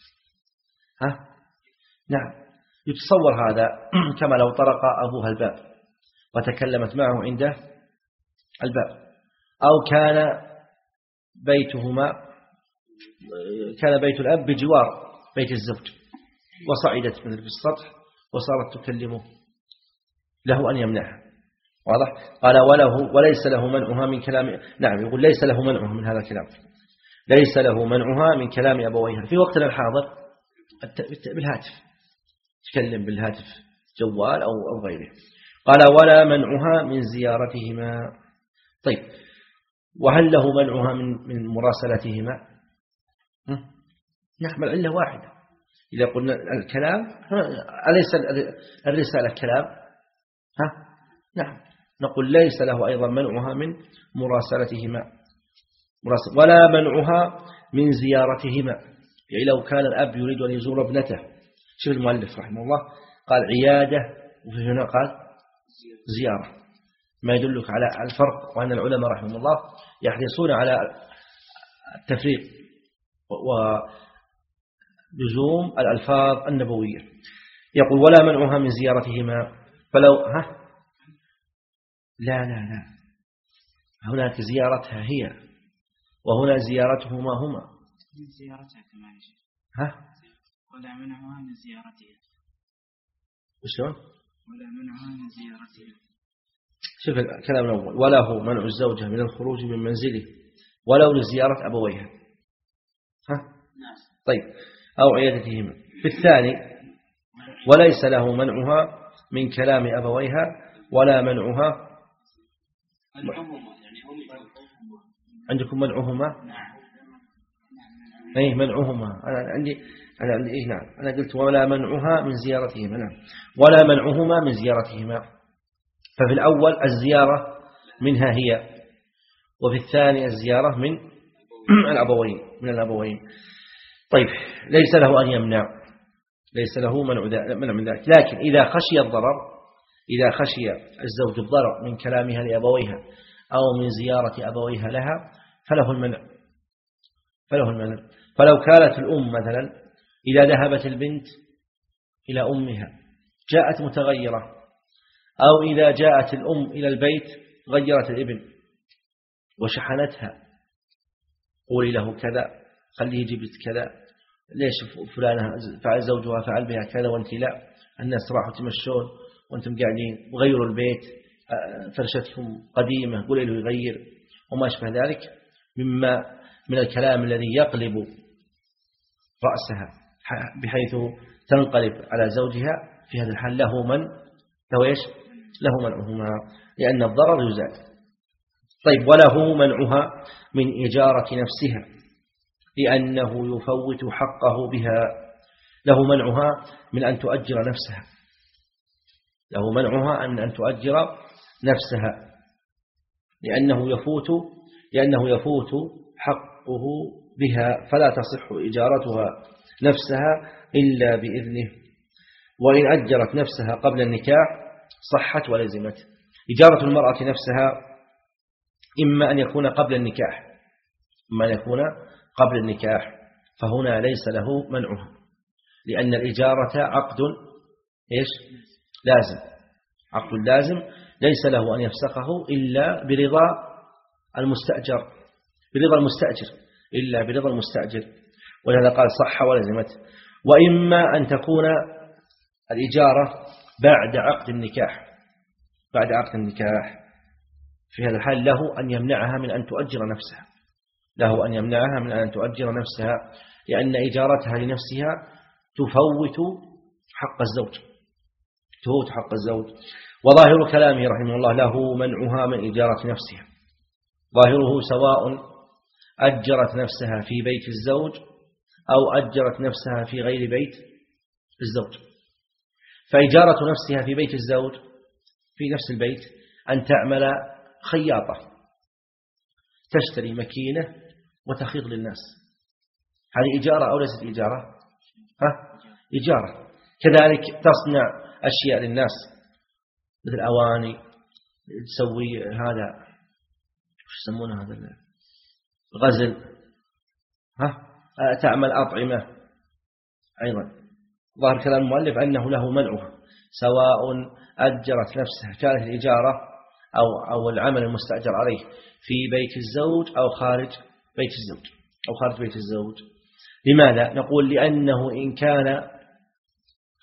ها؟ نعم يتصور هذا كما لو طرق أبوها الباب وتكلمت معه عنده الباب، أو كان بيتهما كان بيت الأب بجوار بيت الزوج، وصعدت منه في السطح وصارت تكلمه له أن يمنعها. واضح؟ قال وله وليس له منعها من كلام. نعم يقول ليس له منعها من هذا الكلام، ليس له منعها من كلام أبويها في وقتنا الحاضر بالهاتف، تكلم بالهاتف جوال أو أو غيره. قال ولا منعها من زيارتهما. طيب وهل له منعها من من مراسلتهما؟ نعم العلة واحدة. إذا قلنا الكلام أليس الرسالة كلام؟ ها؟ نعم نقول ليس له أيضا منعها من مراسلتهما ولا منعها من زيارتهما. يعني لو كان الأب يريد أن يزور ابنته، شوف المؤلف رحمه الله قال عيادة وفي هنا قال زيارة، ما يدلك على الفرق، وأن العلماء رحمه الله يحرصون على التفريق ولزوم الألفاظ النبوية. يقول ولا منعها من زيارتهما. فلو ها لا لا لا هناك زيارتها هي وهنا زيارتهما هما. من زيارتها كمان ها ولا منعها من زيارتها. وشلون؟ ولا منعها من زيارتها. شوف الكلام الأول وله منع الزوجة من الخروج من منزله ولو لزيارة أبويها. ها طيب أو عيادتهما. في الثاني وليس له منعها من كلام أبويها ولا منعها. عندكم منعهما؟ أي منعهما. أنا عندي أنا عندي إيه نعم أنا قلت ولا منعها من زيارتهما. نعم ولا منعهما من زيارتهما. ففي الأول الزيارة منها هي، وفي الثاني الزيارة من الأبوين من الأبوين. طيب ليس له أن يمنع، ليس له منع من ذلك، لكن إذا خشي الضرر، إذا خشي الزوج الضرر من كلامها لأبويها أو من زيارة أبويها لها فله المنع، فله المنع. فلو كانت الأم مثلا إذا ذهبت البنت إلى أمها جاءت متغيرة، أو إذا جاءت الأم إلى البيت غيرت الابن وشحنتها، قولي له كذا، خليه يجيب كذا، ليش فلانة فعل زوجها فعل بها كذا وانت لا، الناس راحوا تمشون وانتم قاعدين، وغيروا البيت، فرشتهم قديمة قولي له يغير وما أشبه ذلك مما من الكلام الذي يقلب رأسها بحيث تنقلب على زوجها. في هذا الحال له من له إيش له منعهما لأن الضرر يزال. طيب وله منعها من إجارة نفسها لأنه يفوت حقه بها. له منعها من أن تؤجر نفسها، له منعها أن أن تؤجر نفسها لأنه يفوت لأنه يفوت حقه بها، فلا تصح إجارتها نفسها إلا بإذنه. وإن أجرت نفسها قبل النكاح صحت ولزمت. إجارة المرأة نفسها إما أن يكون قبل النكاح إما أن يكون قبل النكاح فهنا ليس له منعها، لأن الإجارة عقد إيش لازم، عقد لازم ليس له أن يفسخه إلا برضا المستأجر، برضا المستأجر إلا برضا المستأجر. ولهذا قال صح ولزمت. وإما أن تكون الإجارة بعد عقد النكاح، بعد عقد النكاح في هذا الحال له أن يمنعها من أن تؤجر نفسها، له أن يمنعها من أن تؤجر نفسها، لأن إجارتها لنفسها تفوت حق الزوج، تفوت حق الزوج. وظاهر كلامه رحمه الله له منعها من إجارة نفسها، ظاهره سواء أجرت نفسها في بيت الزوج أو أجرت نفسها في غير بيت الزوج. فإجارة نفسها في بيت الزوج في نفس البيت أن تعمل خياطة، تشتري مكينة وتخيط للناس، هذه إجارة أو ليست إجارة؟ ها؟ إجارة. كذلك تصنع أشياء للناس مثل أواني، تسوي هذا وش يسمونه هذا الغزل، ها؟ تعمل أطعمة أيضا. ظاهر كلام المؤلف أنه له منعها سواء أجرت نفسها، كانت الإجارة أو أو العمل المستأجر عليه في بيت الزوج أو خارج بيت الزوج أو خارج بيت الزوج. لماذا؟ نقول لأنه إن كان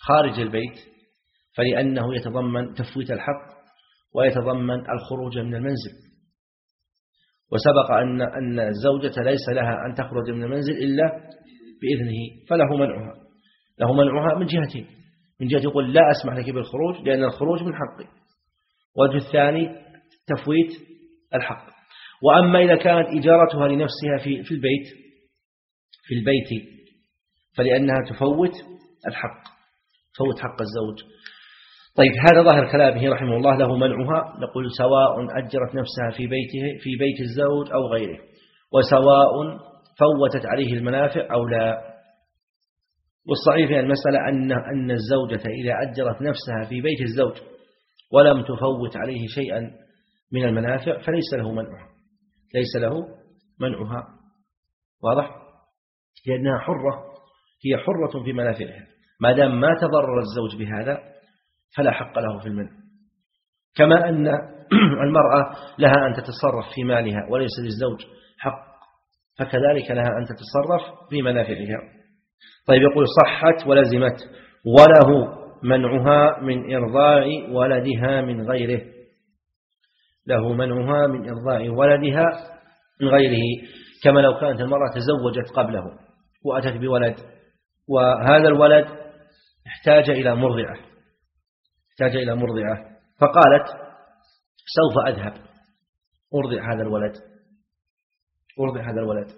خارج البيت فلأنه يتضمن تفويت الحق ويتضمن الخروج من المنزل. وسبق أن أن الزوجة ليس لها أن تخرج من المنزل إلا بإذنه، فله منعها له منعها من جهتين: من جهة يقول لا أسمح لك بالخروج لأن الخروج من حقي، وجه الثاني تفويت الحق. وأما إذا كانت إجارتها لنفسها في في البيت في البيت فلأنها تفوت الحق تفوت حق الزوج. طيب هذا ظاهر كلامه رحمه الله، له منعها. نقول سواء أجرت نفسها في بيته في بيت الزوج أو غيره، وسواء فوتت عليه المنافع أو لا. والصحيح في المسألة أن أن الزوجة إذا أجرت نفسها في بيت الزوج ولم تفوت عليه شيئا من المنافع فليس له منعها ليس له منعها واضح؟ لأنها حرة هي حرة في منافعها، ما دام ما تضرر الزوج بهذا فلا حق له في المنع. كما أن المرأة لها أن تتصرف في مالها وليس للزوج حق، فكذلك لها أن تتصرف في منافعها. طيب يقول صحت ولزمت وله منعها من إرضاع ولدها من غيره له منعها من إرضاع ولدها من غيره، كما لو كانت المرأة تزوجت قبله وأتت بولد، وهذا الولد احتاج إلى مرضعة احتاج إلى مرضعة فقالت سوف أذهب أرضع هذا الولد أرضع هذا الولد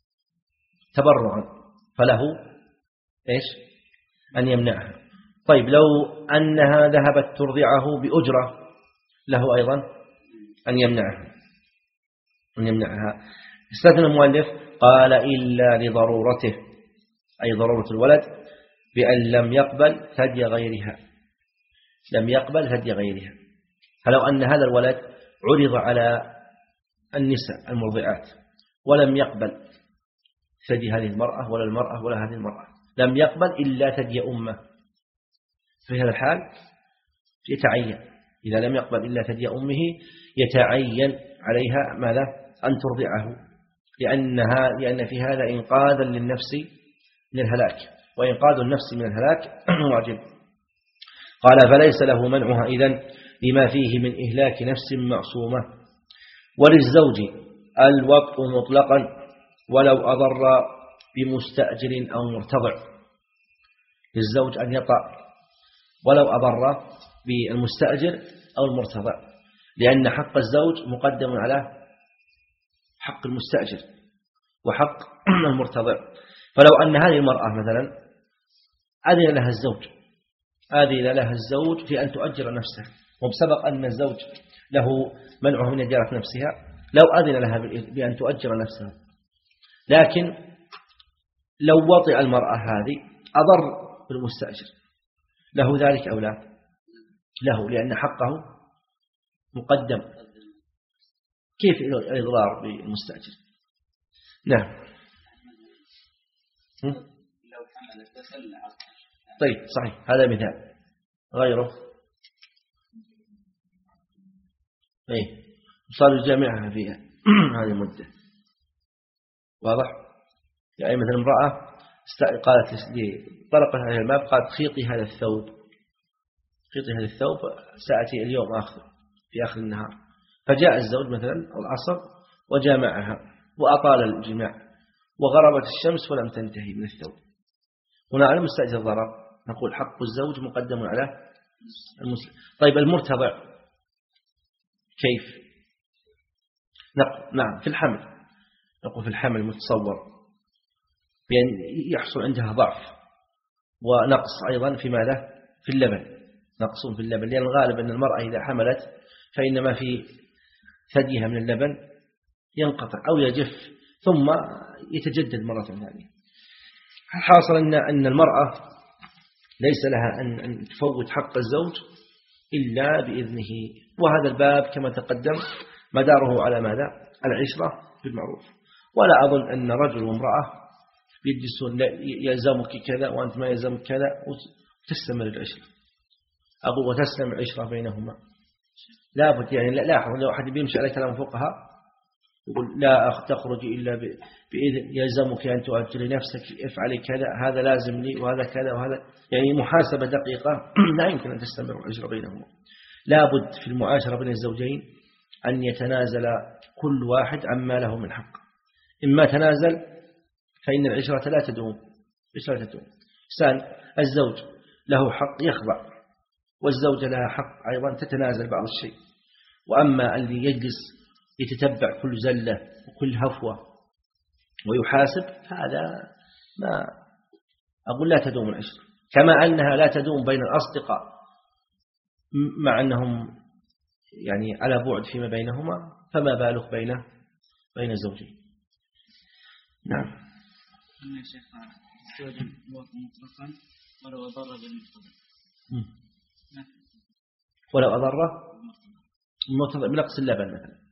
تبرعا، فله إيش أن يمنعها. طيب لو أنها ذهبت ترضعه بأجرة له أيضا أن يمنعها أن يمنعها. استثنى المؤلف قال إلا لضرورته، أي ضرورة الولد، بأن لم يقبل ثدي غيرها لم يقبل ثدي غيرها. فلو أن هذا الولد عرض على النساء المرضعات ولم يقبل ثدي هذه المرأة ولا المرأة ولا هذه المرأة، لم يقبل إلا ثدي أمه، في هذا الحال يتعين إذا لم يقبل إلا ثدي أمه يتعين عليها ماذا؟ أن ترضعه، لأنها لأن في هذا إنقاذا للنفس من الهلاك، وإنقاذ النفس من الهلاك واجب. قال فليس له منعها إذن لما فيه من إهلاك نفس معصومة. وللزوج الوطء مطلقا ولو أضر بمستأجر أو مرتضع، للزوج أن يطأ ولو أضر بالمستأجر أو المرتضع، لأن حق الزوج مقدم على حق المستأجر وحق المرتضع. فلو أن هذه المرأة مثلا أذن لها الزوج أذن لها الزوج في أن تؤجر نفسها، وبسبق أن الزوج له منعه من إجارة نفسها، لو أذن لها بأن تؤجر نفسها، لكن لو وطئ المرأة هذه أضر بالمستأجر، له ذلك أو لا؟ له، لأن حقه مقدم. كيف الإضرار بالمستأجر؟ نعم. طيب صحيح، هذا مثال. غيره ايه صار يجامعها فيها هذه المدة، واضح؟ يعني مثلا امرأة قالت لي طرقت عليها الماء قالت خيطي هذا الثوب خيطي هذا الثوب سأتي اليوم آخر في آخر النهار، فجاء الزوج مثلا العصر وجامعها وأطال الجماع وغربت الشمس ولم تنتهي من الثوب، هنا على مستأجر الضرر نقول حق الزوج مقدم على المسلم. طيب المرتضع كيف؟ نقول نعم في الحمل، نقول في الحمل متصور بأن يحصل عندها ضعف ونقص أيضا في ماذا؟ في اللبن، نقص في اللبن، لأن الغالب أن المرأة إذا حملت فإنما في ثديها من اللبن ينقطع أو يجف ثم يتجدد مرة ثانية. الحاصل أن أن المرأة ليس لها أن أن تفوت حق الزوج إلا بإذنه، وهذا الباب كما تقدم مداره على ماذا؟ العشرة بالمعروف. ولا أظن أن رجل وامرأة يجلسون يلزمك كذا وأنت ما يلزمك كذا وتستمر العشرة، أقول وتستمر العشرة بينهما. لا بد يعني لاحظ لو أحد بيمشي على كلام فقهاء يقول لا تخرج إلا بإذن، يلزمك أن تؤجري نفسك، افعلي كذا، هذا لازم لي وهذا كذا وهذا، يعني محاسبة دقيقة لا يمكن أن تستمر العشرة بينهما. لا بد في المعاشرة بين الزوجين أن يتنازل كل واحد عما له من حق. إما تنازل فإن العشرة لا تدوم، العشرة لا تدوم. إنسان الزوج له حق يخضع، والزوجة لها حق أيضا تتنازل بعض الشيء. وأما اللي يجلس يتتبع كل زلة وكل هفوة ويحاسب، هذا ما أقول لا تدوم العشرة. كما أنها لا تدوم بين الأصدقاء مع أنهم يعني على بعد فيما بينهما، فما بالك بين بين الزوجين. نعم. يا شيخ الزوج مطلقا ولو أضر بالمرتضى، ولو أضر المرتضى بنقص اللبن مثلا،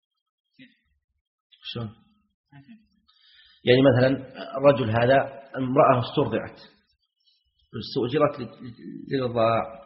شلون؟ يعني مثلا الرجل هذا امرأة استرضعت استؤجرت للرضاع،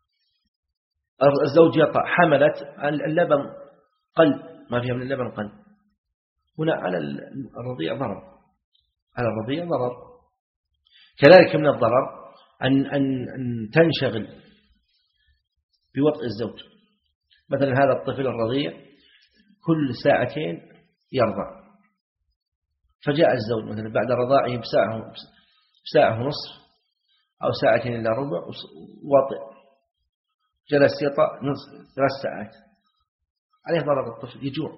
الزوج يطع حملت اللبن قل، ما فيها من اللبن قل، هنا على الرضيع ضرر، على الرضيع ضرر. كذلك من الضرر أن, أن, أن تنشغل بوطء الزوج. مثلا هذا الطفل الرضيع كل ساعتين يرضع، فجاء الزوج مثلا بعد رضاعه بساعة بساعة ونصف أو ساعتين إلا ربع وطئ، جلس يطأ نصف ثلاث ساعات، عليه ضرر الطفل يجوع.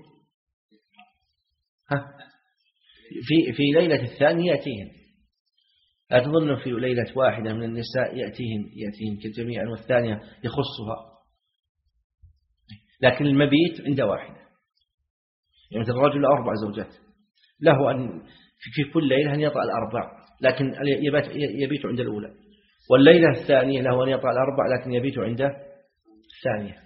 ها في في ليلة الثانية يأتيهم، لا تظن في ليلة واحدة من النساء يأتيهم يأتيهم كجميعا والثانية يخصها، لكن المبيت عند واحدة. يعني مثل الرجل أربع زوجات، له أن في كل ليلة أن يطأ الأربع، لكن يبيت عند الأولى، والليلة الثانية له أن يطأ الأربع لكن يبيت عند الثانية.